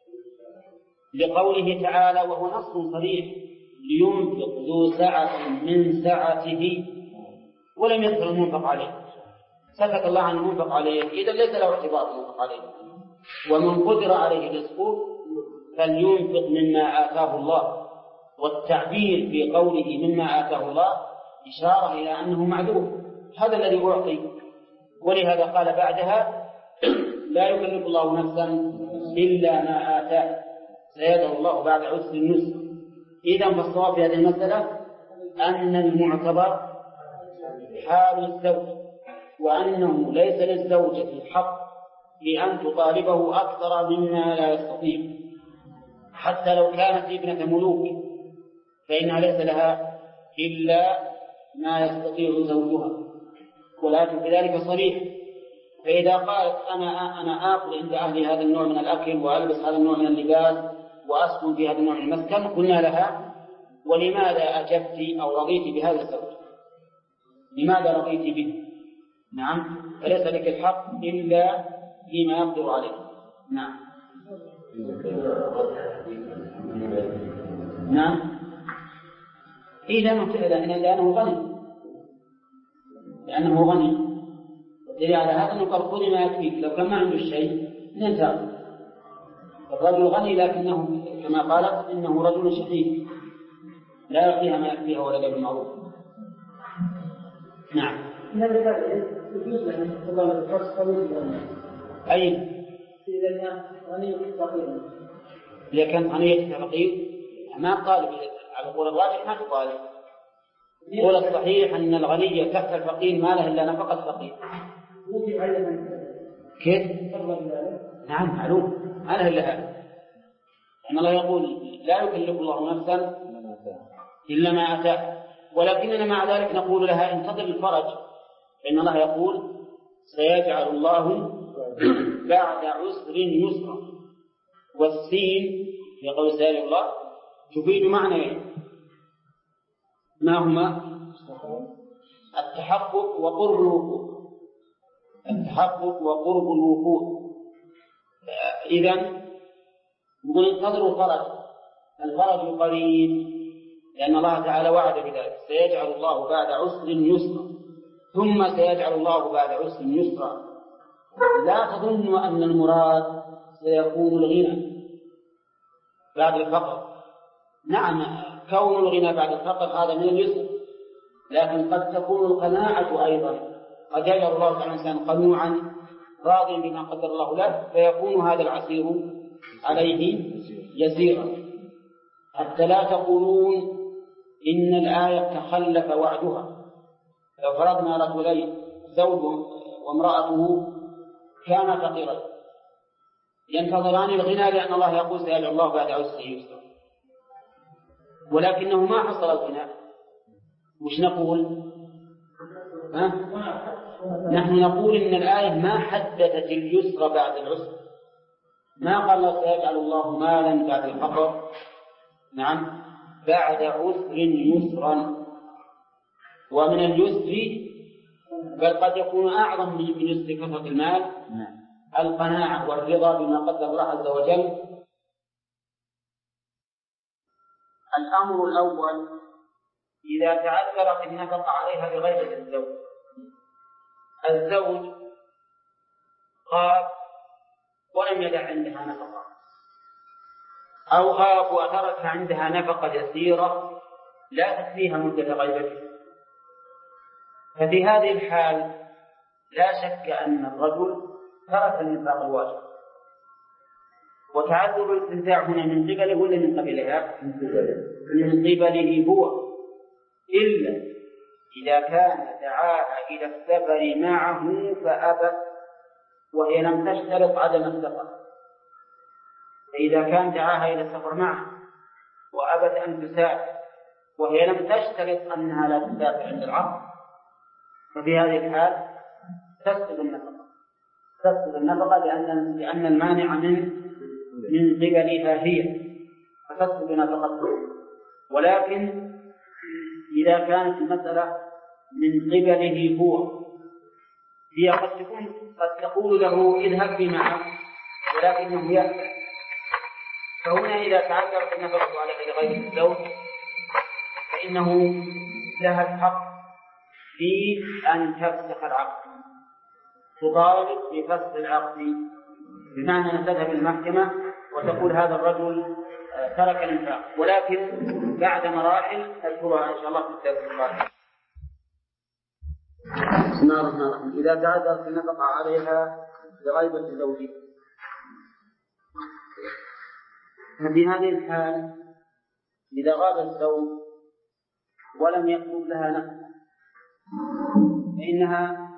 لقوله تعالى وهو نص صريح لينفق ذو سعة من سعته، ولم يذكر المنفق عليه، سكت الله عن المنفق عليه، إذا ليس له اعتبار المنفق عليه. ومن قدر عليه رزقه فلينفق مما آتاه الله، والتعبير في قوله مما آتاه الله إشارة إلى أنه معذور، هذا الذي أعطي. ولهذا قال بعدها لا يكلف الله نفسا إلا ما آتاه سيجعل الله بعد عسر يسرا. إذن فالصواب في هذه المسألة أن المعتبر حال الزوج، وأنه ليس للزوجة حق في أن تطالبه أكثر مما لا يستطيع، حتى لو كانت ابنة ملوك فإنها ليس لها إلا ما يستطيع زوجها، ولكن كذلك صريح. فإذا قالت أنا آكل عند أهلي هذا النوع من الأكل وألبس هذا النوع من اللباس وأسكن في هذا النوع من المسكن، قلنا لها ولماذا أجبت أو رضيت بهذا الزوج؟ لماذا رضيت به؟ نعم، فليس لك الحق إلا فيما يقدر عليه. نعم. نعم. لأنه غني، لأنه غني. دليل على هذا أنه قال خذ ما يكفيك، لو كان ما عنده شيء ننتهى. الرجل غني لكنه كما قالت إنه رجل شحيح لا يعطيها ما يكفيها ولا بالمعروف. نعم. أي إذا كان غنية فقير ما قال على قول الراجح ما تقال. قول الصحيح أن الغنية تحت الفقير ما له إلا نفقة فقير. كيف؟ نعم معلوم ما له إلا هذا، أن الله يقول لا يكلف الله نفسا إلا ما أتاه، ولكننا مع ذلك نقول لها انتظر الفرج، فإن الله يقول سيجعل الله بعد عسر يسرا، والسين في قول سيجعل الله تفيد معنى ما هما التحقق وقرب الوقوع، التحقق وقرب الوقوع. إذن نقول انتظروا الفرج قريب، لأن الله تعالى وعد بذلك سيجعل الله بعد عسر يسرا، ثم سيجعل الله بعد عسر يسرا. لا تظنوا أن المراد سيكون الغنى بعد الفقر. نعم، كون الغنى بعد الفقر هذا من اليسر، لكن قد تكون القناعة أيضا قد يجعل الله تعالى الإنسان قنوعا راضيا بما قدر الله له، فيكون هذا العسير عليه يسيرا، حتى لا تقولون إن الآية تخلف وعدها. لو فرضنا رجلين زوج وامرأته كانا فقيرين ينتظران الغنى، لأن الله يقول سيجعل الله بعد عسره يسرا، ولكنه ما حصل الغنى، وش نقول؟ نحن نقول إن الآية ما حددت اليسر بعد العسر، ما قال سيجعل الله مالا بعد الفقر، نعم، بعد عسر يسرا. ومن اليسر بل قد يكون أعظم من يسر كثرة المال القناعة والرضا بما قدر الله عز وجل. الأمر الأول إذا تعذرت النفقة عليها بغير الزوج غاب ولم يدع عندها نفقة، أو غاب وترك عندها نفقة يسيرة لا تكفيها مدة غيبته، ففي هذه الحال لا شك أن الرجل ترك النفاق الواجب. وتعذر الاستمتاع هنا من قبله ولا من قبلها؟ من قبله هو، إلا إذا كان دعاها إلى السفر معه فأبت وهي لم تشترط عدم السفر. فإذا كان دعاها إلى السفر معه وأبت أن تسافر وهي لم تشترط أنها لا تسافر عند العقد، ففي هذه الحال تسقط النفقة لأن المانع من قبلها هي، فتسقط نفقته. ولكن إذا كانت المسألة من قبله هو، هي قد تقول له اذهب بي معك ولكنه يأبى، فهنا إذا تعذرت النفقة على غير الزوج فإنه لها الحق في أن تفسخ العقد، تطالب بفسخ العقد، بمعنى أن تذهب المحكمة وتقول هذا الرجل ترك الإنفاق، ولكن بعد مراحل نذكرها إن شاء الله في الدرس القادم. بسم الله الرحمن الرحيم. إذا تعذرت النفقة عليها بغيبة زوجها، ففي هذه الحال إذا غاب الزوج ولم يطلب لها نفقة فإنها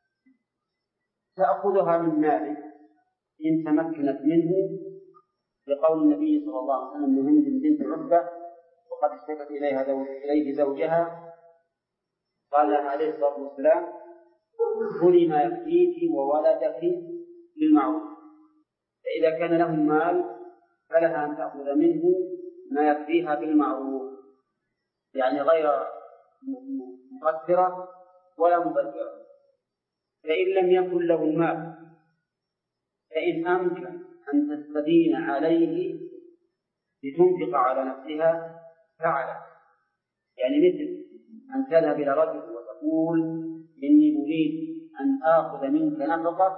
تأخذها من ماله إن تمكنت منه، لقول النبي صلى الله عليه وسلم لهند بنت عتبة وقد اشتكت إليه زوجها، قال عليه الصلاة والسلام خذي ما يكفيك وولدك بالمعروف. فإذا كان لهم مال فلها أن تأخذ منه ما يكفيها بالمعروف، يعني غير مقدرة ولا مبذرة. فإن لم يكن له مال فإن أمكن أن تستدين عليه لتنفق على نفسها فعلا، يعني مثل أن تذهب إلى رجل وتقول إني أريد أن آخذ منك نفقة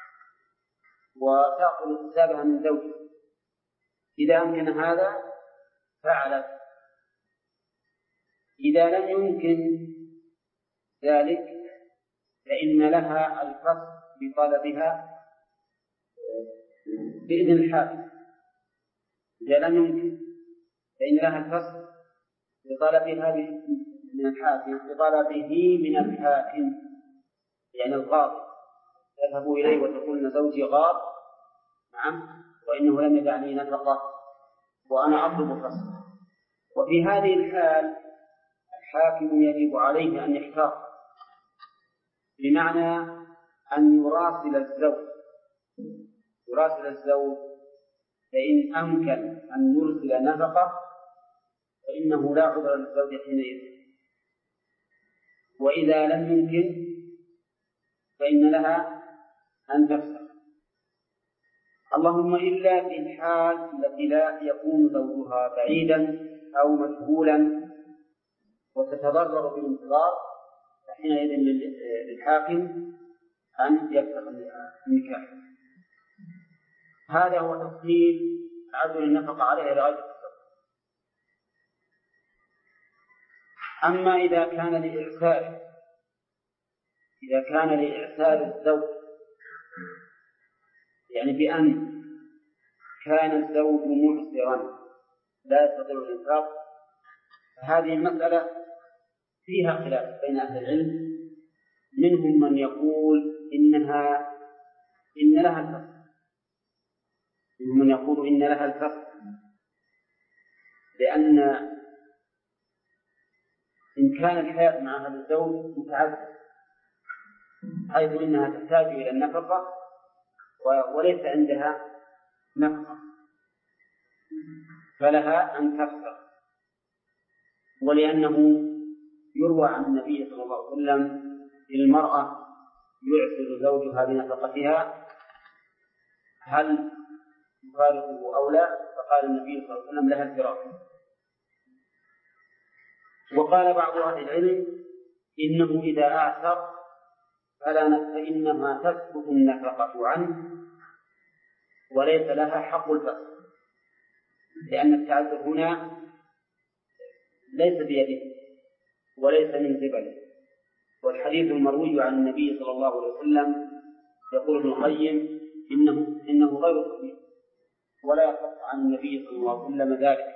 وتأخذ حسابها من زوجك، إذا أمكن هذا فعلت. إذا لم يمكن ذلك فإن لها الفصل بطلبها بإذن الحاكم. إذا لم يمكن فإن لها الفصل بطلبها من الحاكم، بطلبه من الحاكم يعني القاضي، تذهب إليه وتقول إن زوجي غاب، نعم، وإنه لم يدع لي نفقة وأنا أطلب فصله. وفي هذه الحال الحاكم يجب عليه أن يحتاط، بمعنى أن يراسل الزوج، فإن أمكن أن يرسل نفقة فإنه لا عذر للزوج حينئذ، وإذا لم يمكن فإن لها أن تفسخ، اللهم إلا في الحال التي لا يكون زوجها بعيدا أو مشغولا وتتضرر بالانتظار، فحينئذ للحاكم أن يفسخ النكاح. هذا هو تفصيل تعذر النفقة عليها لغاية الزوج. أما إذا كان لإعساره إذا كان لإعسار الزوج، يعني بأن كان الزوج معسرا لا يستطيع الإنفاق، فهذه المسألة فيها خلاف بين أهل العلم. منهم من يقول إن لها الفصل، منهم من يقول إن لها الفصل، لأن إن كان الحياة مع هذا الزوج متعذب حيث إنها تحتاج إلى النفقة وليس عندها نفقة، فلها أن تفسر. ولأنه يروى عن النبي صلى الله عليه وسلم المرأة يعسر زوجها بنفقتها هل يفارقه أو لا؟ فقال النبي صلى الله عليه وسلم لها الفراق. وقال بعض أهل العلم إنه إذا أعسر فإنما تسقط النفقة عنه وليس لها حق الفصل، لأن التعذر هنا ليس بيده وليس من قبله. والحديث المروي عن النبي صلى الله عليه وسلم يقول ابن القيم إنه غير صحيح ولا يصح عن النبي صلى الله عليه وسلم ذلك،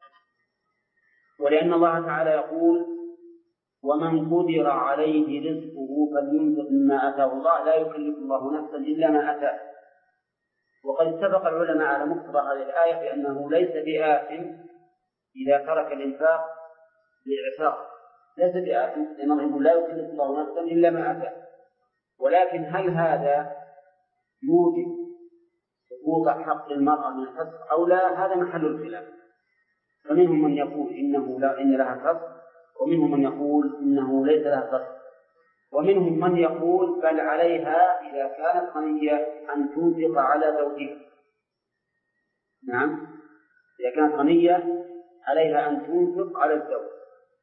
ولأن الله تعالى يقول ومن قدر عليه رزقه فلينفق مما آتاه الله لا يكلف الله نفسا إلا ما آتاه. وقد اتفق العلماء على مقتضى هذه الآية بأنه ليس بآثم إذا ترك الإنفاق لإعسار، ليس بآثم لأنه يقول لا يكلف الله نفسا إلا ما آتاه. ولكن هل هذا يوجب سقوط حق المرأة من الفسق أو لا؟ هذا محل الخلاف. فمنهم من يقول إن لها فسق، ومنهم من يقول إنه ليس لها فسق، ومنهم من يقول بل عليها إذا كانت غنية أن تنفق على زوجها. نعم، إذا كانت غنية عليها أن تنفق على الزوج،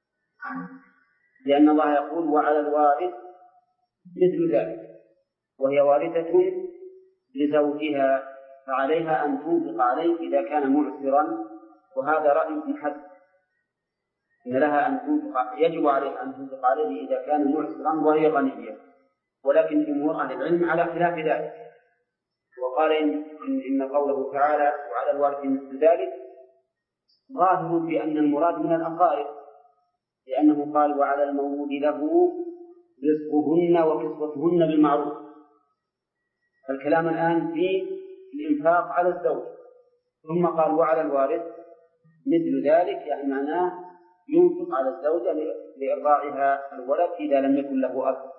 لأن الله يقول وعلى الوارث مثل ذلك، وهي وارثة لزوجها فعليها أن تنفق عليه إذا كان معسرا. وهذا رأي ابن حزم إن لها أن تنفق، يجب عليها أن تنفق عليه إذا كان معسرا وهي غنية، ولكن جمهور أهل العلم على خلاف ذلك. وقال إن قوله تعالى وعلى الوارث مثل ذلك ظاهر بأن المراد من الأقارب، لأنه قال وعلى المولود له رزقهن وكسوتهن بالمعروف. الكلام الآن في الإنفاق على الزوج، ثم قال وعلى الوارث مثل ذلك، يعني معناه ينفق على الزوجة لإرضاعها الولد إذا لم يكن له أب.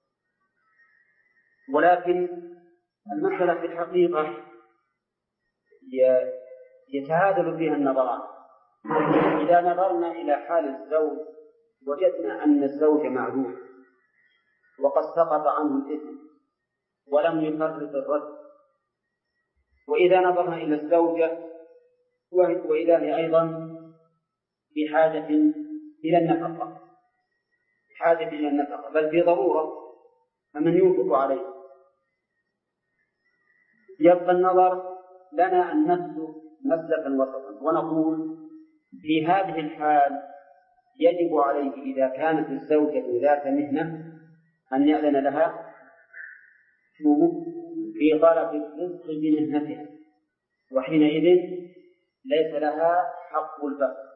ولكن المسألة في الحقيقة يتعادل فيها النظران. إذا نظرنا إلى حال الزوج وجدنا أن الزوج معذور وقد سقط عنه الإثم ولم يفرط الرد، وإذا نظرنا إلى الزوجة وإذا هي أيضا بحاجة إلى النفقة، بل في ضرورة، فمن ينفق عليه؟ يبقى النظر لنا أن نسلك مسلكا وسطا ونقول في هذه الحال يجب عليه إذا كانت الزوجة ذات مهنة أن يأذن لها في طلب الرزق بمهنتها، وحينئذ ليس لها حق الفصل.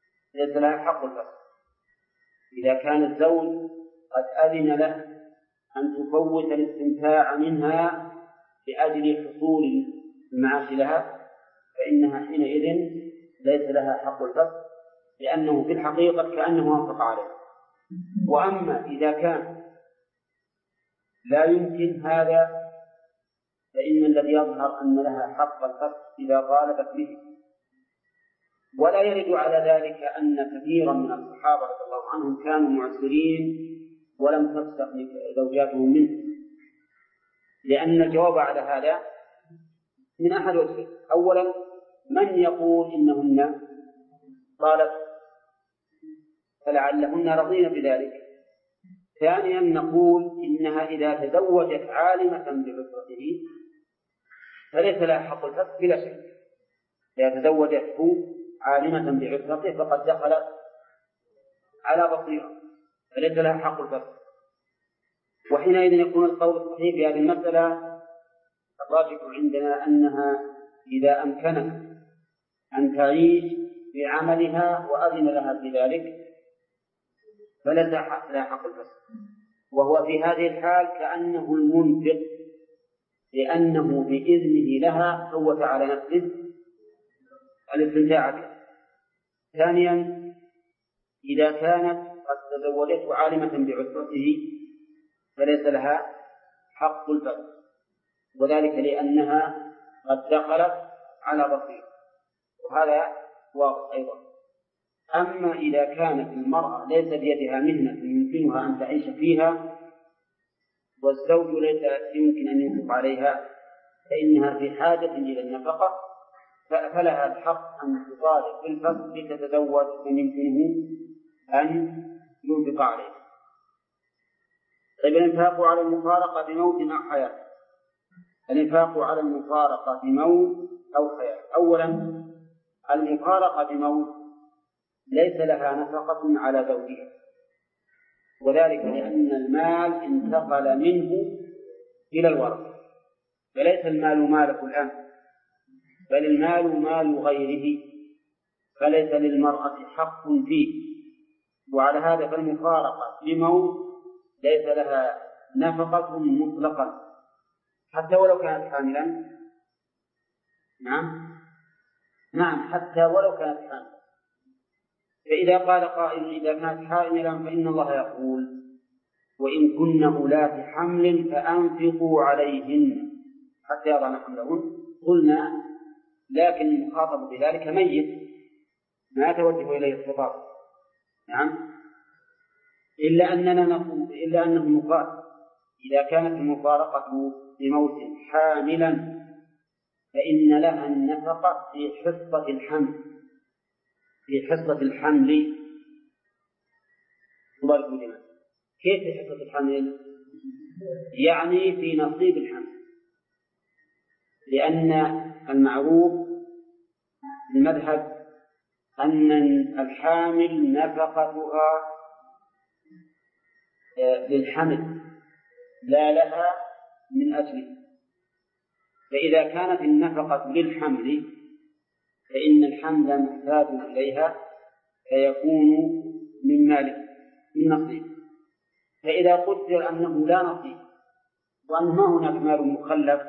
إذا كان الزوج قد أذن له أن تفوت الاستمتاع منها لأجل حصول المعاش لها، فإنها حينئذ ليس لها حق الفصل، لأنه في الحقيقة كأنه أنفق عليه. وأما إذا كان لا يمكن هذا فإن الذي يظهر أن لها حق الفصل إذا طالبت به. ولا يرد على ذلك أن كثيرا من الصحابة رضي الله عنهم كانوا معسرين ولم تفسق زوجاتهم منه، لأن الجواب على هذا من أحد وجهين. أولا من يقول إنهن طالب فلعلهن رضين بذلك. ثانيا نقول إنها إذا تزوجت عالمة بعسرته فليس لها حق الفصل بلا شك. إذا تزوجته عالمة بعسرته فقد دخلت على بصيرة فليس لها حق الفصل. وحينئذ يكون القول الصحيح في هذه المسألة الراجح عندنا أنها إذا أمكنت أن تعيش بعملها وأذن لها في ذلك فلها حق الفسق، وهو في هذه الحال كأنه المنفق، لأنه بإذنه لها فوت على نفسه الاستمتاع بها. ثانيا، إذا كانت قد تزوجته عالمة بعسرته فليس لها حق الفسق، وذلك لأنها قد دخلت على بصيرة، وهذا واضح أيضا. أما إذا كانت المرأة ليس بيدها مهنة يمكنها أن تعيش فيها والزوج ليس يمكن أن ينفق عليها فإنها في حاجة إلى النفقة، فلها الحق أن تطالب بالفسق لتتزوج من يمكنه أن ينفق عليه. طيب، الإنفاق على المفارقة بموت أو حياة. الإنفاق على المفارقة بموت أو حياة. أولا، المفارقة بموت ليس لها نفقة على زوجها، وذلك لأن المال انتقل منه إلى الورثة، فليس المال مالك الآن، بل المال مال غيره، فليس للمرأة حق فيه. وعلى هذا فالمفارقة بموت ليس لها نفقة مطلقا حتى ولو كانت حاملا. نعم، حتى ولو كانت حاملا. فإذا قال قائل إذا كانت حاملا فإن الله يقول وإن كن أولات حمل فأنفقوا عليهن حتى يضعن حملهن، قلنا لكن المخاطب بذلك ميت ما توجه إليه الخطاب. نعم، إلا أنه مقال إذا كانت المفارقة بموت حاملا فإن لها النفقة في حصة الحمل. في حصة الحمل كيف في حصة الحمل؟ يعني في نصيب الحمل، لأن المعروف في المذهب أن الحامل نفقتها للحمل لا لها من أجله، فإذا كانت النفقة للحمل فإن الحمل محتاج إليها فيكون من ماله من نصيب. فإذا قدر أنه لا نصيب وأن ما هناك مال مخلف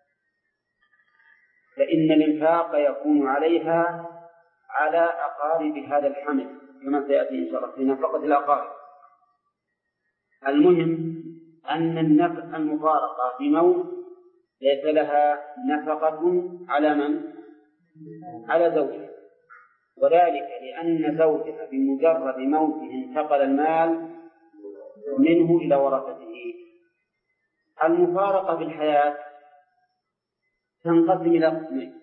فإن الإنفاق يكون عليها على أقارب هذا الحمل كما سيأتي إن شاء الله في نفقة الأقارب. المهم أن المفارقة بموت ليس لها نفقة على من؟ على زوجها، وذلك لأن زوجها بمجرد موته انتقل المال منه إلى ورثته. المفارقة بالحياة تنقسم إلى قسمين: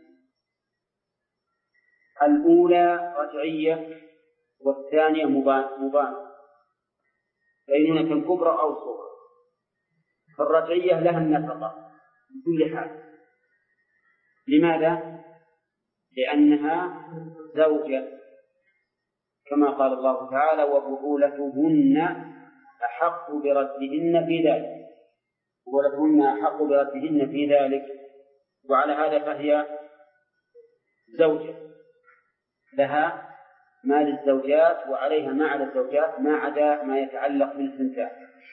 الأولى رجعية والثانية مبانة، بينونة الكبرى أو الصغرى. فالرجعية لها النفقة بكل حال. لماذا؟ لأنها زوجة، كما قال الله تعالى وبعولتهن أحق بردهن في ذلك. وبعولتهن أحق بردهن في ذلك، وعلى هذا فهي زوجة لها مال الزوجات وعليها ما على الزوجات ما عدا ما يتعلق بالاستمتاع.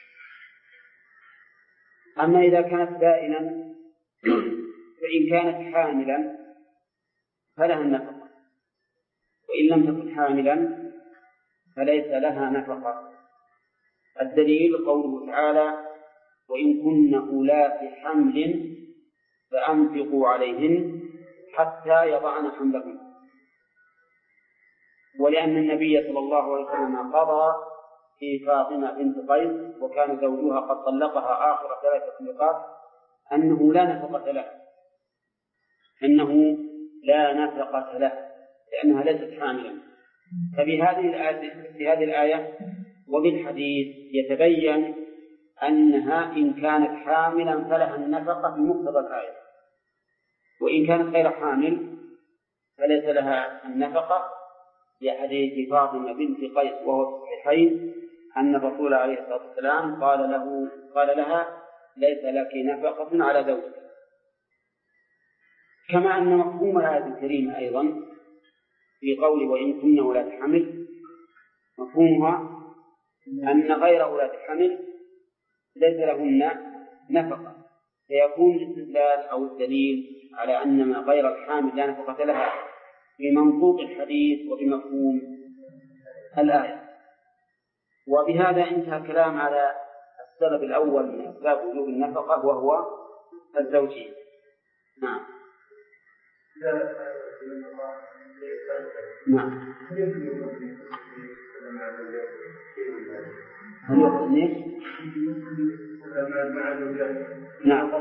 أما إذا كانت بائنا فإن كانت حاملا فلها النفقة، وإن لم تكن حاملا فليس لها نفقة. الدليل قوله تعالى وإن كن أولات حمل فأنفقوا عليهن حتى يضعن حملهن. ولأن النبي صلى الله عليه وسلم قضى في فاطمة بنت قيس وكان زوجها قد طلقها آخر 3 طلقات أنه لا نفقة له لأنها ليست حاملا. ففي هذه الآية وبالحديث يتبين أنها إن كانت حاملا فلها النفقة بمقتضى الآية، وإن كانت غير حامل فليس لها النفقة، لحديث فاطمة بنت قيس وهو في الصحيحين أن الرسول عليه الصلاة والسلام قال لها ليس لك نفقة على زوجك. كما أن مفهوم الآية الكريمة أيضا في قوله وإن كن ولاة حمل مفهومها أن غير ولاة حمل ليس لهن نفقة، فيكون الاستدلال أو الدليل على أن غير الحامل لا نفقة لها في منطوق الحديث وفي مفهوم الآية. وبهذا انتهى الكلام على السبب الأول من أسباب وجوب النفقة وهو الزوجية. نعم. نعم. هل يقول نعم.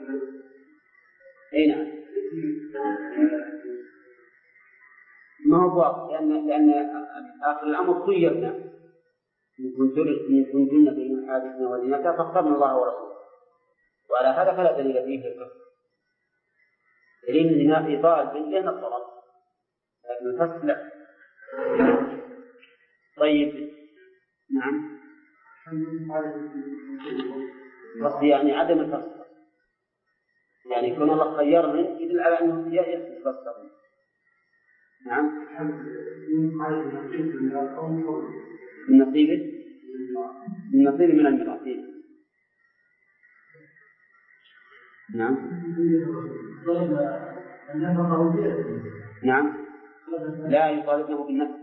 أي نعم. ما هو واضح لأن آخر الأمر خيرنا من كنتن بين حادثنا ودينك فاخترنا الله ورسوله، وعلى هذا فلا دليل فيه في الفقه. دليل هنا في طالب لأن الطلب لكن الفصل لا. طيب. نعم. قصدي يعني عدم الفصل، يعني يكون الله خيرنا يدل على أنه يحدث الفصل. نعم. النصيب من الميراث. نعم. نعم. لا يطالبنه بالنفس.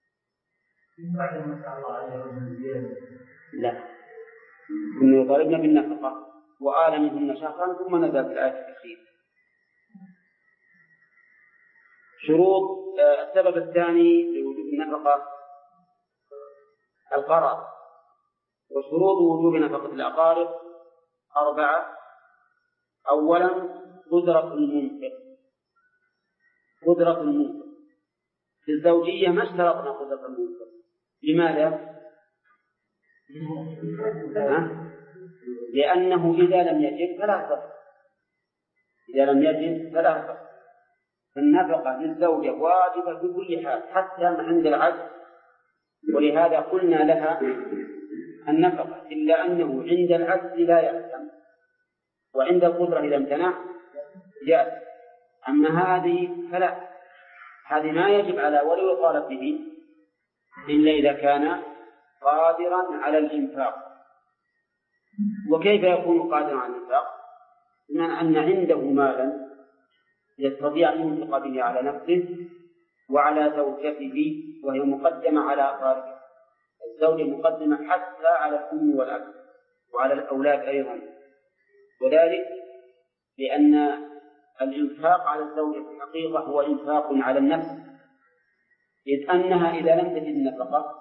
لا، إنه يطالبنا بالنفقة وآل منهن شهرا ثم نزل في الآية الأخيرة. شروط السبب الثاني لوجوب النفقة القرار. وشروط وجوب نفقة الأقارب 4. أولا قدرة المنفق. قدرة المنفق في الزوجية ما اشترطنا قدرة المنفق. لماذا؟ لأنه إذا لم يجد فلا فرق. النفقة للزوجة واجبة بكل حال حتى عند العجز، ولهذا قلنا لها النفقة، إلا أنه عند العجز لا يأثم، وعند القدرة إذا امتنع جاء. أما هذه فلا، هذه ما يجب على ولا يطالب به إلا إذا كان قادرا على الإنفاق. وكيف يكون قادرا على الإنفاق؟ بمعنى أن عنده مالا يستطيع أن ينفق به على نفسه وعلى زوجته، وهي مقدمة على أقاربه. الزوجة مقدمة حتى على الأم والأب وعلى الأولاد أيضا، وذلك لأن الإنفاق على الزوجة في الحقيقة هو إنفاق على النفس، إذ أنها إذا لم تجد النفقة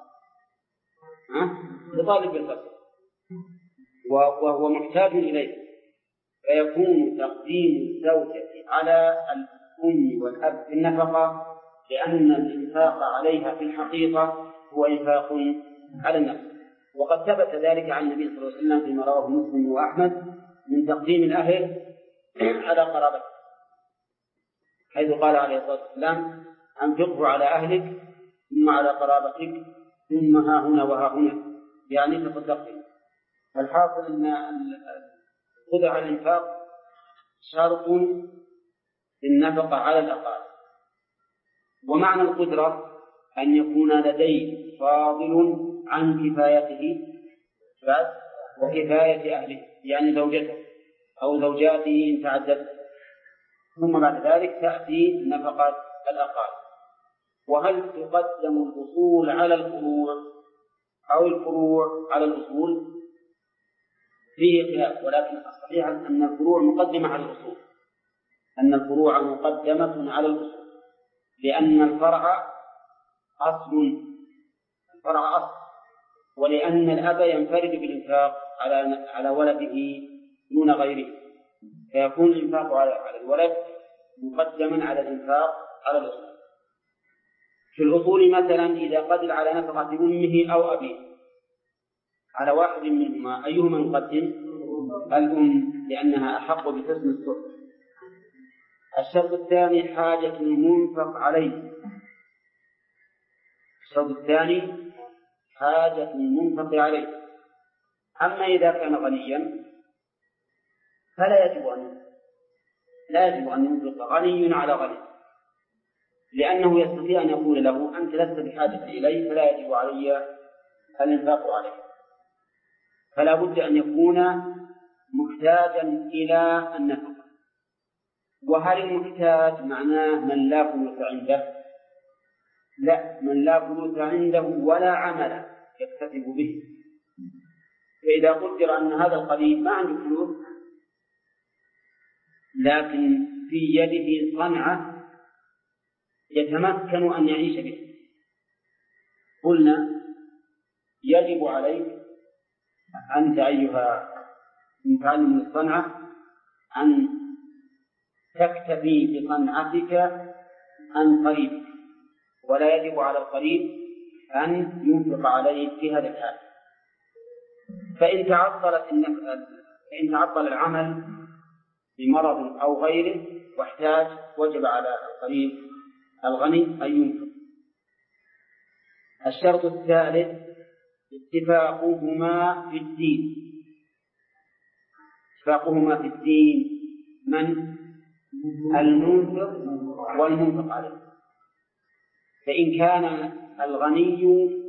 تطالب بالفقر وهو محتاج إليه، فيكون تقديم الزوجة على الأم والأب في النفقة لأن الإنفاق عليها في الحقيقة هو إنفاق على النفس. وقد ثبت ذلك عن النبي صلى الله عليه وسلم فيما رواه مسلم وأحمد من تقديم الأهل على قرابته، حيث قال عليه الصلاة والسلام أنفقه على أهلك ثم على قرابتك ثم ها هنا وها هنا، يعني تصدقين. الحاصل أن القدرة على الإنفاق شرط للنفقة على الأقارب. ومعنى القدرة أن يكون لديه فاضل عن كفايته وكفاية أهله، يعني زوجته أو زوجاته إن تعددت، ثم بعد ذلك تأتي نفقة الأقارب. وهل تقدم الأصول على الفروع أو الفروع على الأصول؟ فيه خلاف، ولكن الصحيح أن الفروع مقدمة على الأصول، أن الفروع مقدمة على الأصول، لأن الفرع أصل، ولأن الأب ينفرد بالإنفاق على ولده دون غيره، فيكون الإنفاق على الولد مقدما على الإنفاق على الأصول. في الأصول مثلا إذا قدر على نفقة أمه أو أبيه على واحد منهما أيهما نقدم؟ الأم، لأنها أحق بحسن الصحبة. الشرط الثاني حاجة المنفق عليه. الشرط الثاني حاجة المنفق عليه. أما إذا كان غنيا فلا يجب أن ينفق غني على غني، لأنه يستطيع أن يقول له أنت لست بحاجة إليه فلا يجب علي الإنفاق عليه. فلا بد أن يكون محتاجا إلى النفقة. وهل المحتاج معناه من لا فلوس عنده؟ لا، من لا فلوس عنده ولا عمل يكتسب به. فإذا قدر أن هذا القريب ما عنده فلوس لكن في يده صنعة يتمكن أن يعيش به، قلنا يجب عليك أنت أيها متعلم الصنعة أن تكتفي بصنعتك عن قريب، ولا يجب على القريب أن ينفق عليك في هذا الحال. فإن تعطل العمل بمرض أو غيره واحتاج وجب على القريب الغني أن ينفق. الشرط الثالث اتفاقهما في الدين. اتفاقهما في الدين من؟ المنفق والمنفق عليه. فإن كان الغني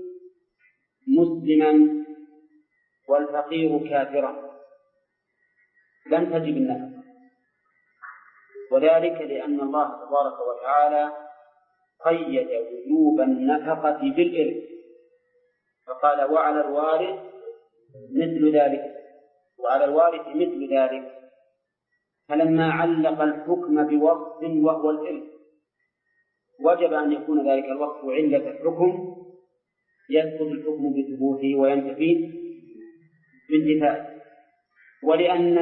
مسلما والفقير كافرا لم تجب النفقة، وذلك لأن الله تبارك وتعالى قيد وجوب النفقة بالإرث، فقال وعلى الوارث مثل ذلك، فلما علق الحكم بوصف وهو الإرث وجب أن يكون ذلك الوصف علة الحكم، يثبت الحكم بثبوته وينتفي بانتفائه. ولأن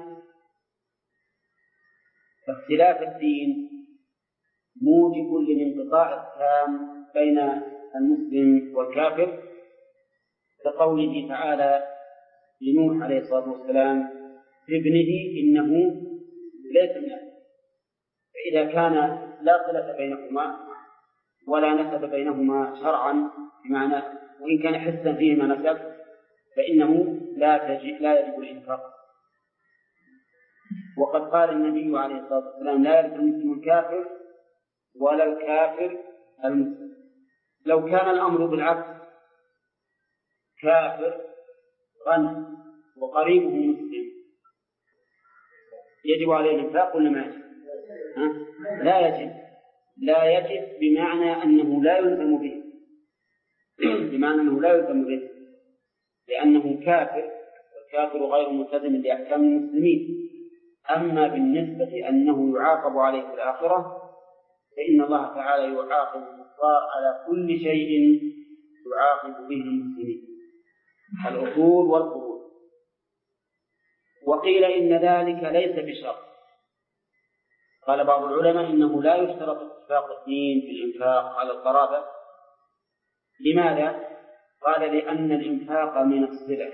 اختلاف الدين موجب للانقطاع التام بين المسلم والكافر، كقوله تعالى لنوح عليه الصلاة والسلام لابنه إنه ليس من أهله. فإذا كان لا صلة بينهما ولا نسب بينهما شرعا بمعنى وإن كان حسا فيهما نسب فإنه لا يجب الإنفاق. وقد قال النبي عليه الصلاة والسلام لا يرث المسلم الكافر ولا الكافر المسلم. لو كان الأمر بالعكس، كافر غني وقريبه مسلم، يجب عليه الإنفاق ولا ما يجب؟ لا يجب بمعنى أنه لا يلزم به، لأنه كافر، والكافر غير ملتزم بأحكام المسلمين. أما بالنسبة أنه يعاقب عليه في الآخرة فإن الله تعالى يعاقب الكفار على كل شيء يعاقب به المسلمين، الأصول والفروع. وقيل إن ذلك ليس بشرط. قال بعض العلماء إنه لا يشترط اتفاق الدين في الإنفاق على القرابة. لماذا؟ قال لأن الإنفاق من الصلة،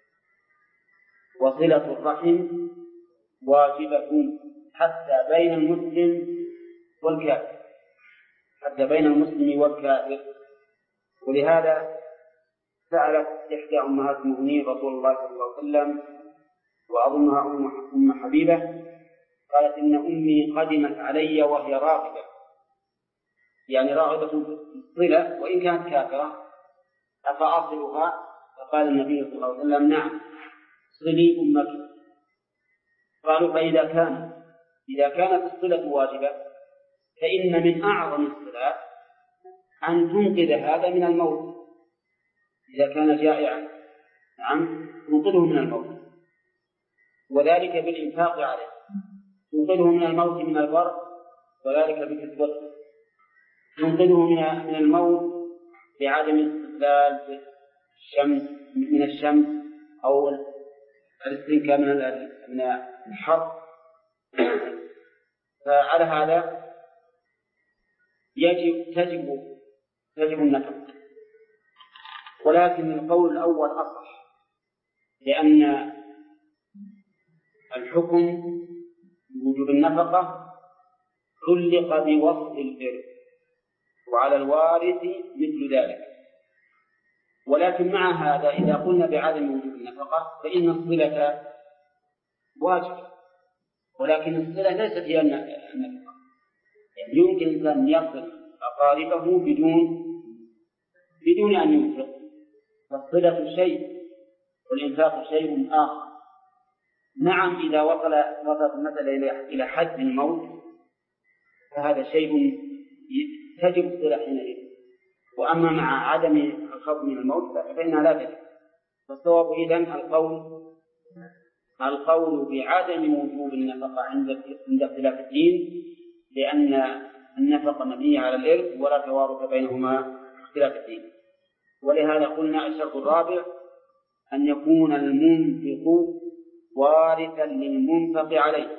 وصلة الرحم واجبة حتى بين المسلم والكافر. ولهذا سألت إحدى أمهات المؤمنين رسول الله صلى الله عليه وسلم وأظنها أم حبيبة، قالت إن أمي قدمت علي وهي راغبة، يعني راغبة في الصلة وإن كانت كافرة، أفأصلها؟ فقال النبي صلى الله عليه وسلم نعم صلي أمك. قالوا فإذا كانت الصلة واجبة فإن من أعظم الصلات أن تنقذ هذا من الموت إذا كان جائعا، نعم تنقذه من الموت، وذلك بالإنفاق عليه، تنقذه من الموت من البر وذلك بكسبته، تنقذه من الموت بعدم الاستقلال من الشمس أو الاستنكاء من الحر. فعلى هذا تجب النفقة. ولكن القول الأول أصح، لأن الحكم بوجوب النفقة علق بوصف الإرث، وعلى الوارث مثل ذلك. ولكن مع هذا إذا قلنا بعدم وجود النفقة فإن الصلة واجبة، ولكن الصلة ليست هي النفقة. يعني يمكن أن يصل أقاربه بدون أن ينفق، فالصلة شيء والإنفاق شيء آخر. نعم إذا وصلت المسألة إلى حد الموت فهذا شيء تجب الصلة حينئذ، وأما مع عدم الخوف من الموت فإنها لا تجب. فالصواب إذن القول بعدم وجوب النفقة عند اختلاف الدين، لأن النفقة مبنية على الإرث ولا توارث بينهما اختلاف الدين. ولهذا قلنا الشرط الرابع أن يكون المنفق وارثا للمنفق عليه،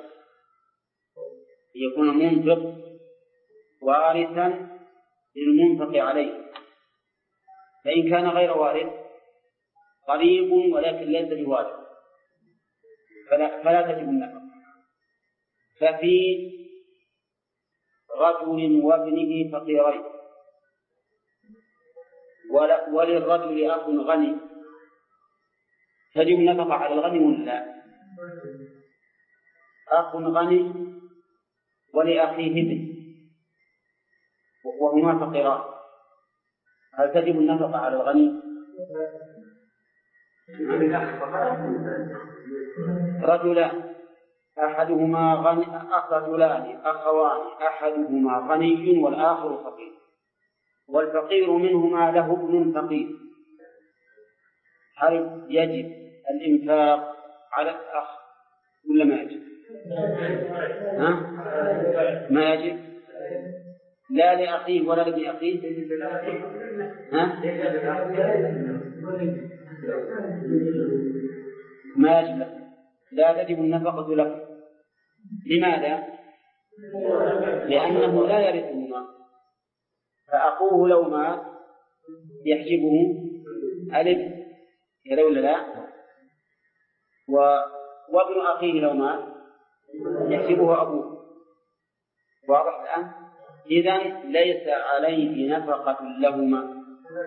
يكون المنفق وارثا للمنفق عليه. فإن كان غير وارث قريب ولكن ليس بوارث فلا تجب النفقة. ففي رجل وابنه فقيرين وللرجل أخ غني تجب النفقة على الغني ولا لا؟ أخ غني ولأخيه ابن وهما فقيران، هل تجب النفقة على الغني؟ رجلان أحدهما غني، رجلان أخوان أحدهما غني والآخر فقير، والفقير منهما له ابن فقير، هل يجب الإنفاق على الأخ ولا ما يجب؟ ما يجب، لا لأخيه ولا لابن أخيه. ما يجب، لا تجب النفقة له. لماذا؟ لأنه لا يرثهما، فأخوه لو مات يحجبه ألف كذا ولا لا، وابن أخيه لو مات يحجبه أبوه. واضح الآن؟ إذن ليس عليه نفقة لهما.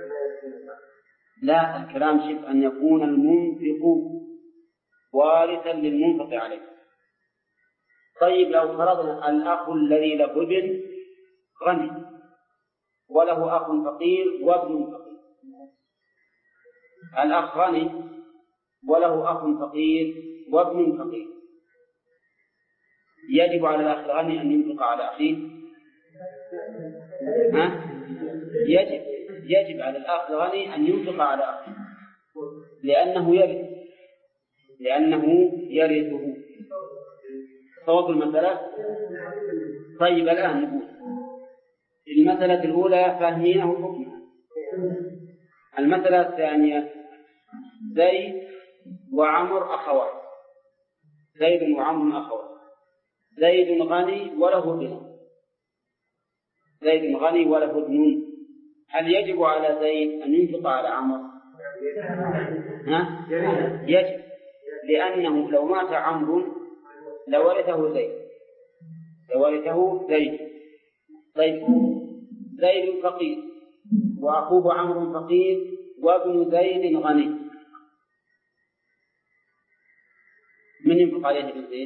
لا، الكلام شف أن يكون المنفق وارثا للمنفق عليه. طيب لو فرضنا الأخ الذي له ابن غني وله أخ فقير وابن فقير، الأخ غني وله أخ فقير وابن فقير، يجب على الأخ الغني أن ينفق على أخيه؟ يجب على الأخ الغني أن ينفق على أخيه لأنه يرثه. صواب المسألة. طيب الآن نقول المسألة الأولى فهمينه حكمها. المسألة الثانية زيد وعمر أخوات، زيد وعمر أخوات، زيد غني وله ابن، زيد غني وله ابن، هل يجب على زيد أن ينفق على عمر؟ يجب، لأنه لو مات عمرو لورثه زيد. طيب زيد فقير وأخوه عمرو فقير وابن زيد غني، من ينفق عليه ابن زيد؟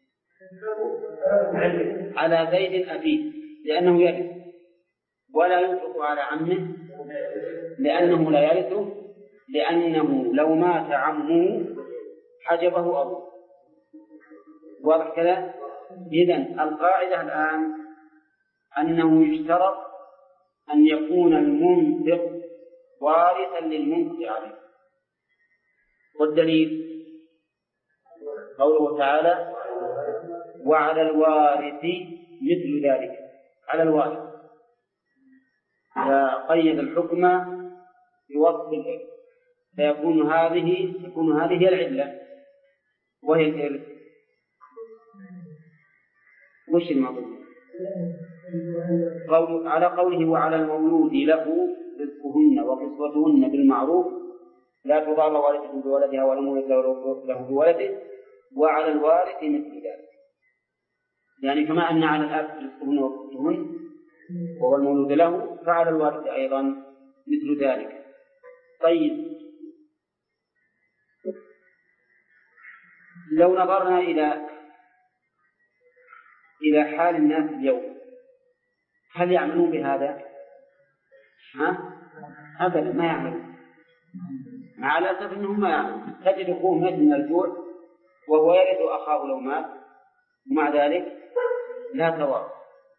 على زيد أبيه لأنه يرث، ولا ينفق على عمه لأنه لا يرثه، لأنه لو مات عمه حجبه أبوه. واضح كذا؟ إذن القاعدة الآن أنه يشترط أن يكون المنفق وارثا للمنفق عليه. والدليل قوله تعالى وعلى الوارث مثل ذلك، على الوارث، فقيد الحكم بوصف الإرث، فيكون هذه هي العلة وهي الإرث. وش الموضوع؟ على قوله وعلى المولود له رزقهن وكسوتهن بالمعروف لا تضار والدة بولدها ولا مولود له بولده وعلى الوارث مثل ذلك. يعني كما أن على الأب رزقهن وكسوتهن وهو المولود له، فعلى الوارث أيضا مثل ذلك. طيب، لو نظرنا إلى حال الناس اليوم، هل يعملون بهذا؟ أبدا ما يعملون، مع الأسف أنهم ما يعملون. تجد أخوه مات من الجوع وهو يرث أخاه لو مات، ومع ذلك لا ثواب،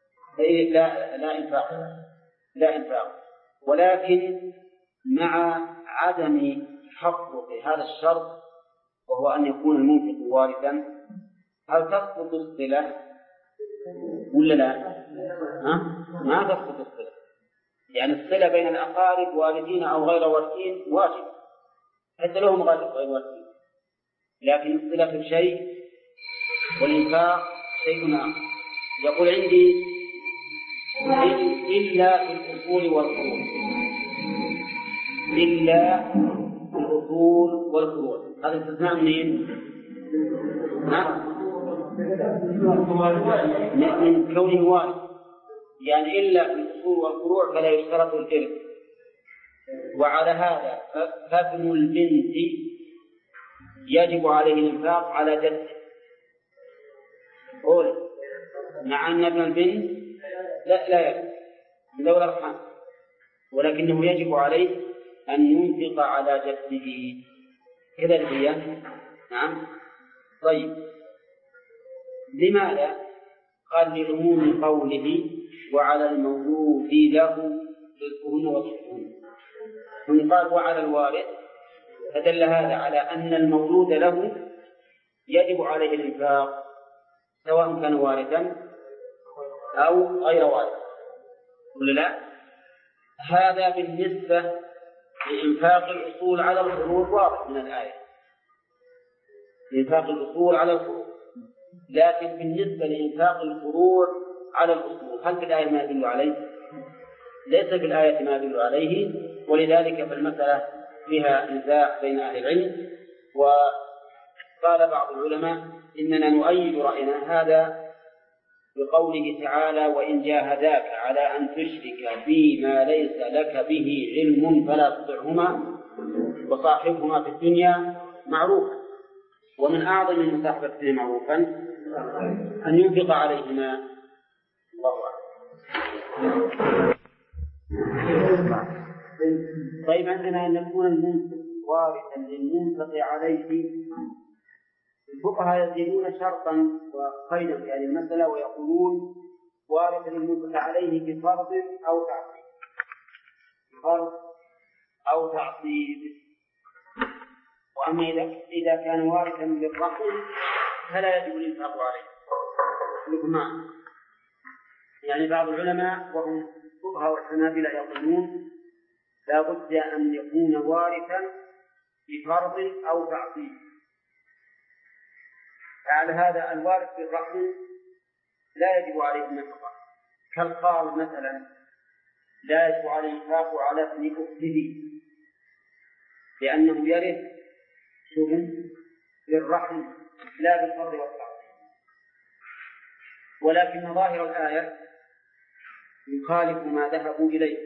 لا إنفاق. ولكن مع عدم تحقق هذا الشرط، وهو أن يكون المنفق وارثا، هل تسقط الصلة ولا لا؟ ما تسقط الصلة، يعني الصلة بين الأقارب وارثين أو غير وارثين واجب، حتى لهم غير وارثين، لكن الصلة في شيء والإنفاق شيء آخر. يقول عندي إلا في الأصول والفروع، إلا في الأصول والفروع. هذا استثناء منين؟ من كونه وارث، يعني إلا في الأصول والفروع فلا يشترط الإرث. وعلى هذا فابن البنت يجب عليه الإنفاق على جده، قول مع أن ابن البنت لا يجب من ذوي الأرحام، ولكنه يجب عليه أن ينفق على جده كذا هي. نعم. طيب، لماذا؟ قال لعموم قوله وعلى المولود له رزقهن وكسوتهن. ثم قال وعلى الوارث، فدل هذا على أن المولود له يجب عليه الإنفاق سواء كان وارثا أو غير وارث، ولا لا؟ هذا بالنسبة لإنفاق الأصول على الفروض واضح من الآية، إنفاق الأصول على الفروض. لكن بالنسبة لإنفاق الفروع على الأصول، هل في الآية ما يدل عليه؟ ليس في الآية ما يدل عليه، ولذلك فالمسألة فيها نزاع بين أهل العلم. وقال بعض العلماء إننا نؤيد رأينا هذا بقوله تعالى وإن جاهداك على أن تشرك فيما ليس لك به علم فلا تطعهما وصاحبهما في الدنيا معروفا. ومن أعظم المصاحبة معروفا أن ينفق عليهما. الله أعلم. طيب، عندنا أن يكون المنفق وارثا للمنفق عليه. الفقهاء يزيدون شرطا وقيدا في هذه المسألة ويقولون وارثا للمنفق عليه بفرض أو تعصيب، فرض أو تعصيب. وأما إذا كان وارثا للرحم فلا يجب الإنفاق عليه. يعني بعض العلماء وهم فقهاء والحنابلة يقولون لا بد أن يكون وارثا بفرض أو تعصيب. فعلى هذا الوارث بالرحم لا يجب عليه النفقة، كالقارض مثلا لا يجب عليه الإنفاق على ابن أخته لأنه يرث بالرحم لا بالفرض والتعصيب. ولكن ظاهر الآية يخالف ما ذهبوا إليه،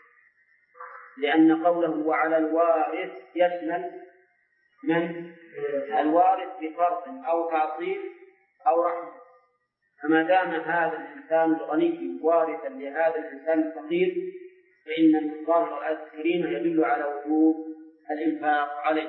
لأن قوله وعلى الوارث يشمل من الوارث بفرض أو تعصيب أو رحمة. فما دام هذا الإنسان الغني وارثا لهذا الإنسان الفقير فإن ظاهر الآية الكريمة يدل على وجوب الإنفاق عليه.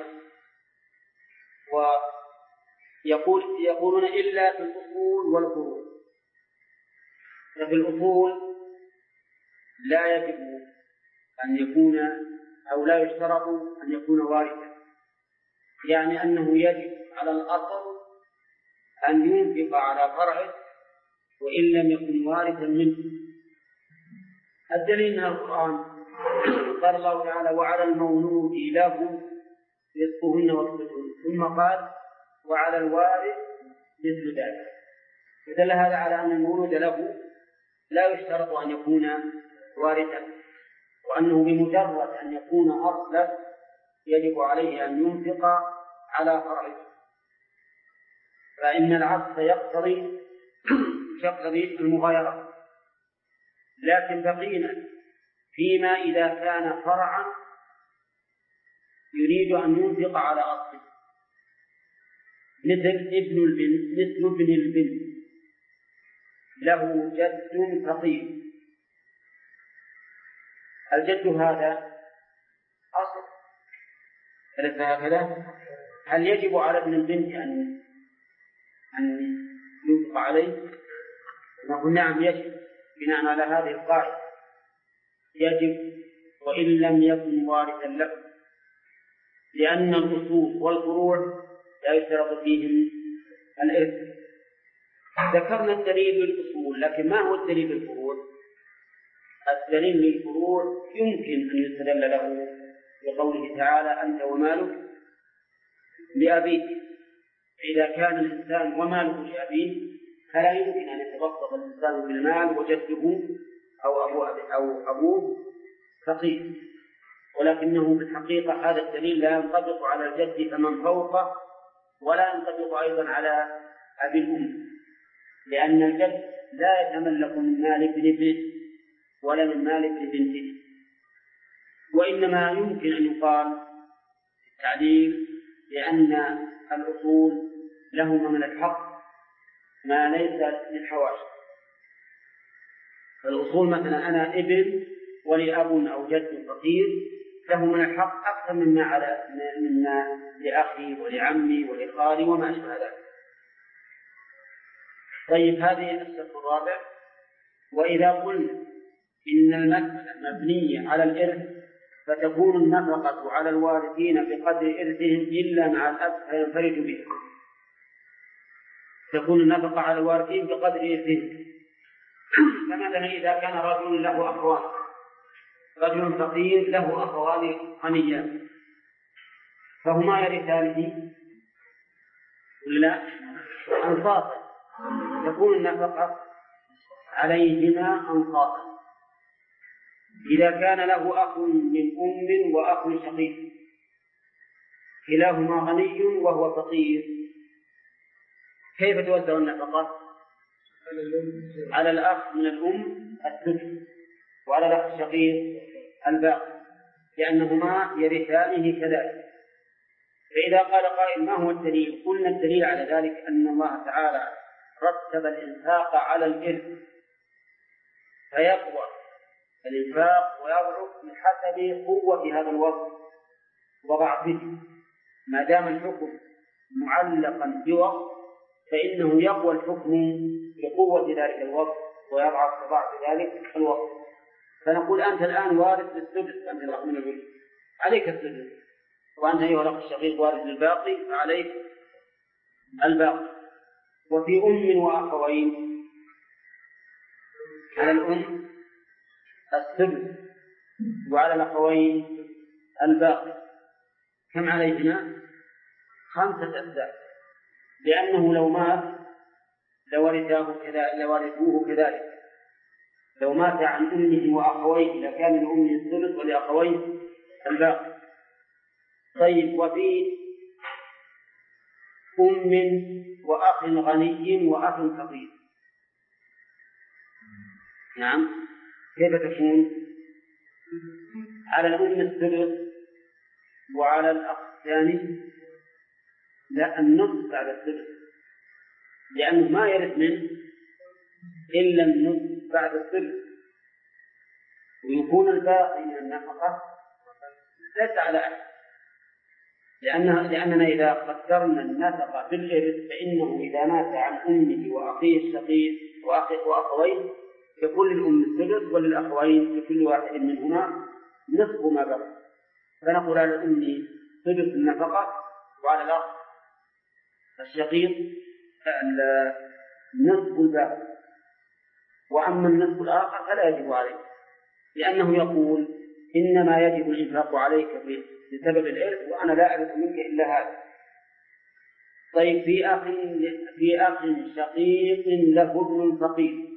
ويقولون إلا في الأصول والفروع. ففي الأصول لا يجب أن يكون أو لا يشترط أن يكون وارثا، يعني أنه يجب على الأصل أن ينفق على فرعه وإن لم يكن وارثا منه. الدليل من القرآن قال الله تعالى وعلى المولود له رزقهن وكسوتهن، ثم قال وعلى الوارث مثل ذلك. فدل هذا على أن المولود له لا يشترط أن يكون وارثا، وأنه بمجرد أن يكون أصلا يجب عليه أن ينفق على فرعه، فإن العطف يقتضي المغايرة. لكن بقينا فيما إذا كان فرعا يريد أن ينفق على أصله، مثل ابن البنت له جد فقير. الجد هذا أصل، أليس هكذا؟ هل يجب على ابن البنت أن ينفق عليه؟ نقول نعم يجب، بناء على هذه القاعدة يجب وإن لم يكن وارثا له، لأن الأصول والفروع لا يشترط فيهم الإرث. ذكرنا الدليل للأصول، لكن ما هو الدليل للفروع؟ الدليل للفروع يمكن أن يستدل له بقوله تعالى أنت ومالك لأبيك. إذا كان الإنسان وماله لأبيه فلا يمكن أن يتبسط الإنسان بالمال وجده أو أبوه فقير، ولكنه في الحقيقة هذا الدليل لا ينطبق على الجد فمن فوقه، ولا ينطبق أيضا على أبي الأم، لأن الجد لا يتملك من مال ابن ابنه ولا من مال ابن بنته. وإنما يمكن أن يقال التعليل لأن الأصول لهما من الحق ما ليس للحواشي. فالأصول مثلا أنا ابن ولي أب أو جد فقير له من الحق أكثر مما لأخي ولعمي ولخالي وما أشبه ذلك. طيب هذه الشرط الرابع. وإذا قلنا إن المسألة مبنية على الإرث فتكون النفقة على الوارثين بقدر إرثهم إلا مع الأب فينفرد به. تكون النفقة على الوارثين بقدر إرثهم. فمثلا إذا كان رجل له أخوان، رجل فقير له أخوان غنيان، فهما يرثانه ولا أنصافا، تكون النفقة عليهما أنصافا. إذا كان له أخ من أم وأخ شقيق كلاهما غني وهو فقير، كيف توزع النفقة؟ على الأخ من الأم الثلث وعلى الأخ الشقيق الباقي، لأنهما يرثانه كذلك. فإذا قال قائل ما هو الدليل؟ قلنا الدليل على ذلك أن الله تعالى رتب الإنفاق على الإرث، فيقوى الإنفاق ويضعف بحسب قوة هذا الوصف وضعفه. ما دام الحكم معلقا بوصف فإنه يقوى الحكم بقوة ذلك الوصف ويضعف بضعف ذلك الوصف. فنقول أنت الآن وارث للسدس، أنت الأخ من الولد عليك السدس، وأنت أيها الأخ الشقيق وارث للباقي فعليك الباقي. وفي أم وأخوين على الأم السدس وعلى الأخوين الباقي، كم عليهما؟ 5 أجزاء، لأنه لو مات لورثوه كذلك. لو مات عن أمه وأخويه لكان لأمه السدس ولأخويه الباقي. طيب وفي أم وأخ غني وأخ فقير، نعم، كيف تكون؟ على الأم السدس وعلى الأخ الثاني لا النصف بعد السدس، لأنه ما يرث منه إلا النصف بعد السدس، ويكون الباقي من النفقة ليس على أحد، لأننا إذا قدرنا النفقة بالإرث فإنه إذا مات عن أمه وأخيه الشقيق وأخويه يكون للأم السدس وللأخوين لكل واحد منهما نصف ما بقي. فنقول على الأم سدس النفقة وعلى الأخ الشقيق نصف الباقي، وأما النصف الآخر فلا يجب عليه، لأنه يقول إنما يجب الإنفاق عليك بسبب الإرث وأنا لا أعرف منك إلا هذا. طيب في أخ شقيق له ابن فقير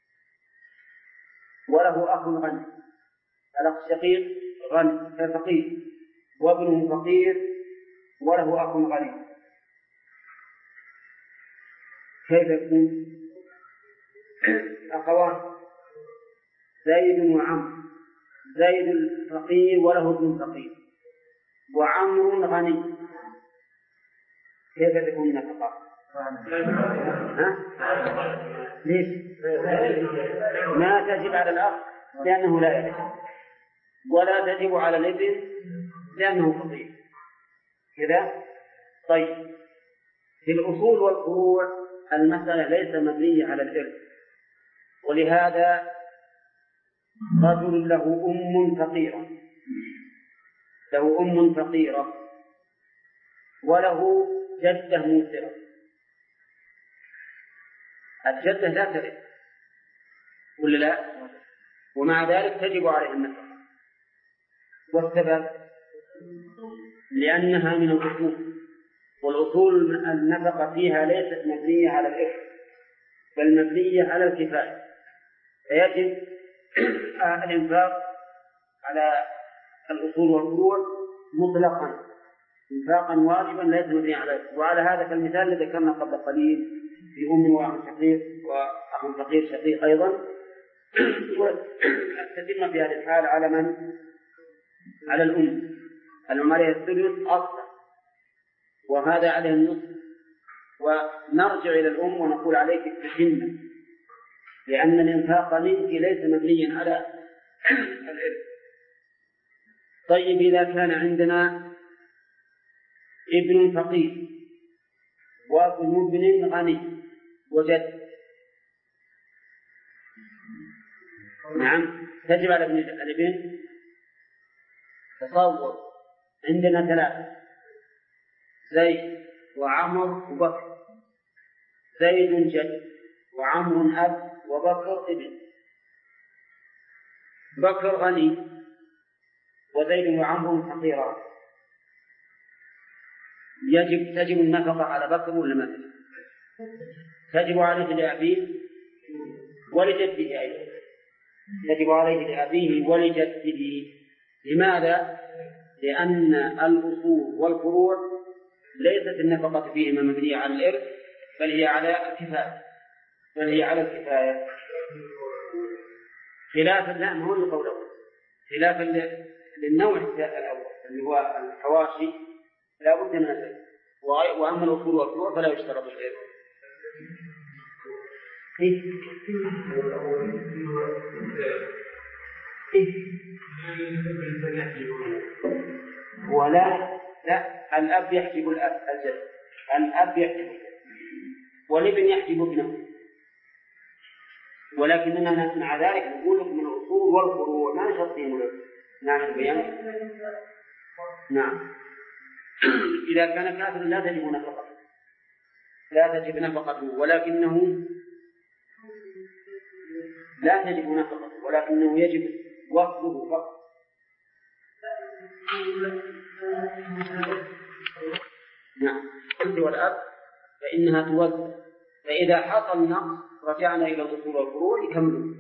وله أخ غني، الأخ الشقيق فقير وابنه فقير وله أخ غني، كيف يكون؟ أخوان زيد وعمرو، زيد الفقير وله ابن فقير، وعمر غني، كيف تكون النفقة؟ ليش؟ ما تجب على الأخ لأنه لا يرث، ولا تجب على الابن لأنه فقير كذا. طيب، في الأصول والفروع المسألة ليس مبنية على الإرث، ولهذا رجل له أم فقيرة وله جدة موسرة. الجدة لا ترث ولا لا؟ ومع ذلك تجب عليها النفقة، والسبب لأنها من الأصول، والأصول النفقة فيها ليست مبنية على الإرث بل مبنية على الكفاية، فيجب الإنفاق على الأصول والفروع مطلقا إنفاقا واجبا ليس مبنيا على الإرث. وعلى هذا فالمثال الذي ذكرنا قبل قليل في أم وأخ فقير شقيق أيضا تتم في هذه الحال على من؟ على الأم عليها الثلث أصلا، وهذا عليه النصف. ونرجع إلى الأم ونقول عليك التحنة، لأن الإنفاق منك ليس مبنيا على الإرث. طيب، إذا كان عندنا ابن فقير وابن غني وجد، نعم تجب على الابن. تصور عندنا 3: زيد وعمر وبكر. زيد جد وعمر أب وبكر ابن. بكر غني وزيد وعمر فقيران، تجب النفقة على بكر ولا ما تجب؟ تجب عليه لأبيه ولجده أيضا، تجب عليه لأبيه ولجده. لماذا؟ لأن الأصول والفروع ليست النفقة فيهما مبنية على الإرث بل هي على الكفاية. خلافا لا هو القول الأول، خلافا للنوع الأول اللي هو الحواشي لا بد من الإرث، وأما الأصول والفروع فلا يشترط الإرث. ولا الأب يحجب الجد، الأب يحجب والابن يحجب ابنه، ولكننا مع ذلك نقول لكم من الأصول والفروع ما نشرط فيهم الإرث. نعم البيان. نعم. إذا كان كافر لا تجب نفقته ولكنه لا تجب نفقته ولكنه يجب وصله فقط. نعم. الأب والأب فإنها توزع، فإذا حصل نقص رجعنا إلى الأصول والفروع يكملون.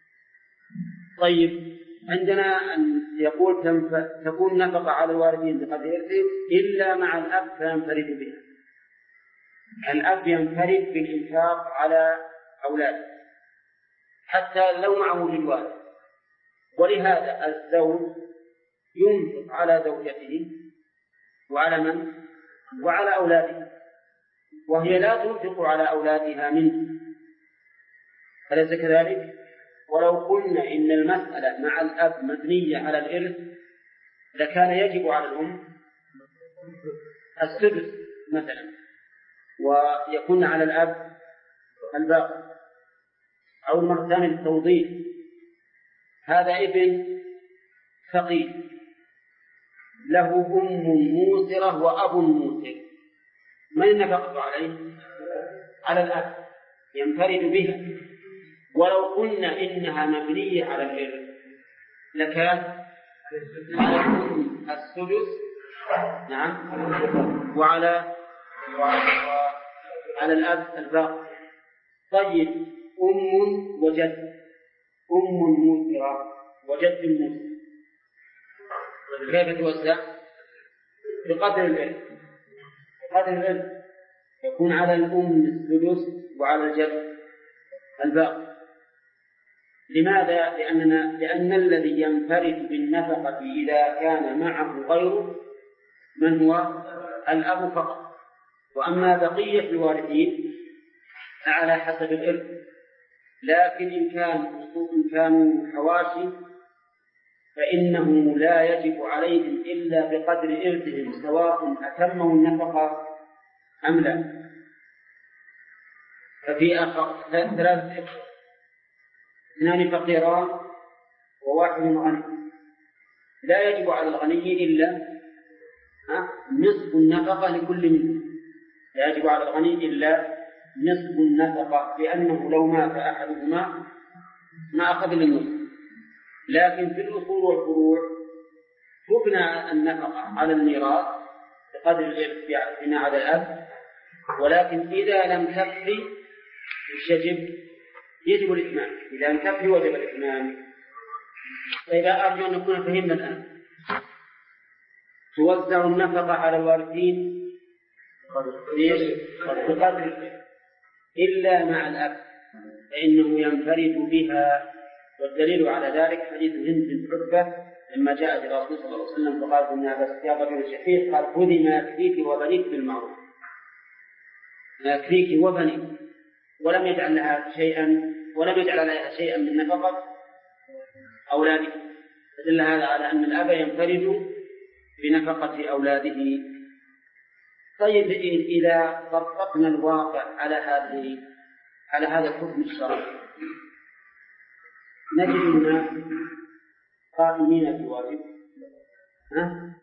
طيب، عندنا أن يقول تكون نفقة على الوارثين بقدر إرثهم إلا مع الأب فينفرد بها. الأب ينفرد بالإنفاق على أولاده حتى لو مع وجود الوارث، ولهذا الزوج ينفق على زوجته وعلى من؟ وعلى أولاده، وهي لا تنفق على أولادها منه، أليس كذلك؟ ولو قلنا إن المسألة مع الأب مبنية على الإرث لكان يجب على الأم السدس مثلا، ويكون على الأب الباقي. أو المرة الثانية للتوضيح، هذا ابن فقير له أم موسرة وأب موسر، من النفقة عليه؟ على الأب ينفرد بها. ولو قلنا إنها مبنية على الإرث لكان على الأم السدس، نعم، وعلى الأب الباقي. طيب، أم وجد، أم موسرة وجد موسر، كيف توزع؟ بقدر الإرث يكون على الأم السدس وعلى الجد الباقي. لماذا؟ لأن الذي ينفرد بالنفقة إذا كان معه غيره من هو الأب فقط، وأما بقية الوارثين على حسب الإرث. لكن إن كانوا حواشي فإنه لا يجب عليهم إلا بقدر إرثهم، سواء أتموا النفقة أم لا. ففي ثلاثة إخوة، 2 فقيران وواحد غني، لا يجب على الغني إلا نصف النفقة لكل منهم، لا يجب على الغني إلا نصف النفقة، لأنه لو مات أحدهما ما أخذ النصف. لكن في الأصول والفروع تبنى النفقة على الميراث بقدر الإرث بناء على الأب، ولكن إذا لم تكفي يجب الإتمام. إذا لم تكفي وجب الإتمام. فإذا أرجو أن نكون فهمنا الآن. توزع النفقة على الوارثين بقدر إلا مع الأب، فإنه ينفرد بها. والدليل على ذلك حديث هند بن عتبة لما جاءت الرسول صلى الله عليه وسلم فقال إنها بس يا رجل شحيح، قال خذي ما يكفيك وبنيك بالمعروف، ما يكفيك وبنيك، ولم يجعل لها شيئا من نفقة أولاده. فدل هذا على أن الأب ينفرد بنفقة أولاده. طيب، إذا طبقنا الواقع على هذا الحكم الشرعي نجد الناس قائمين بالواجب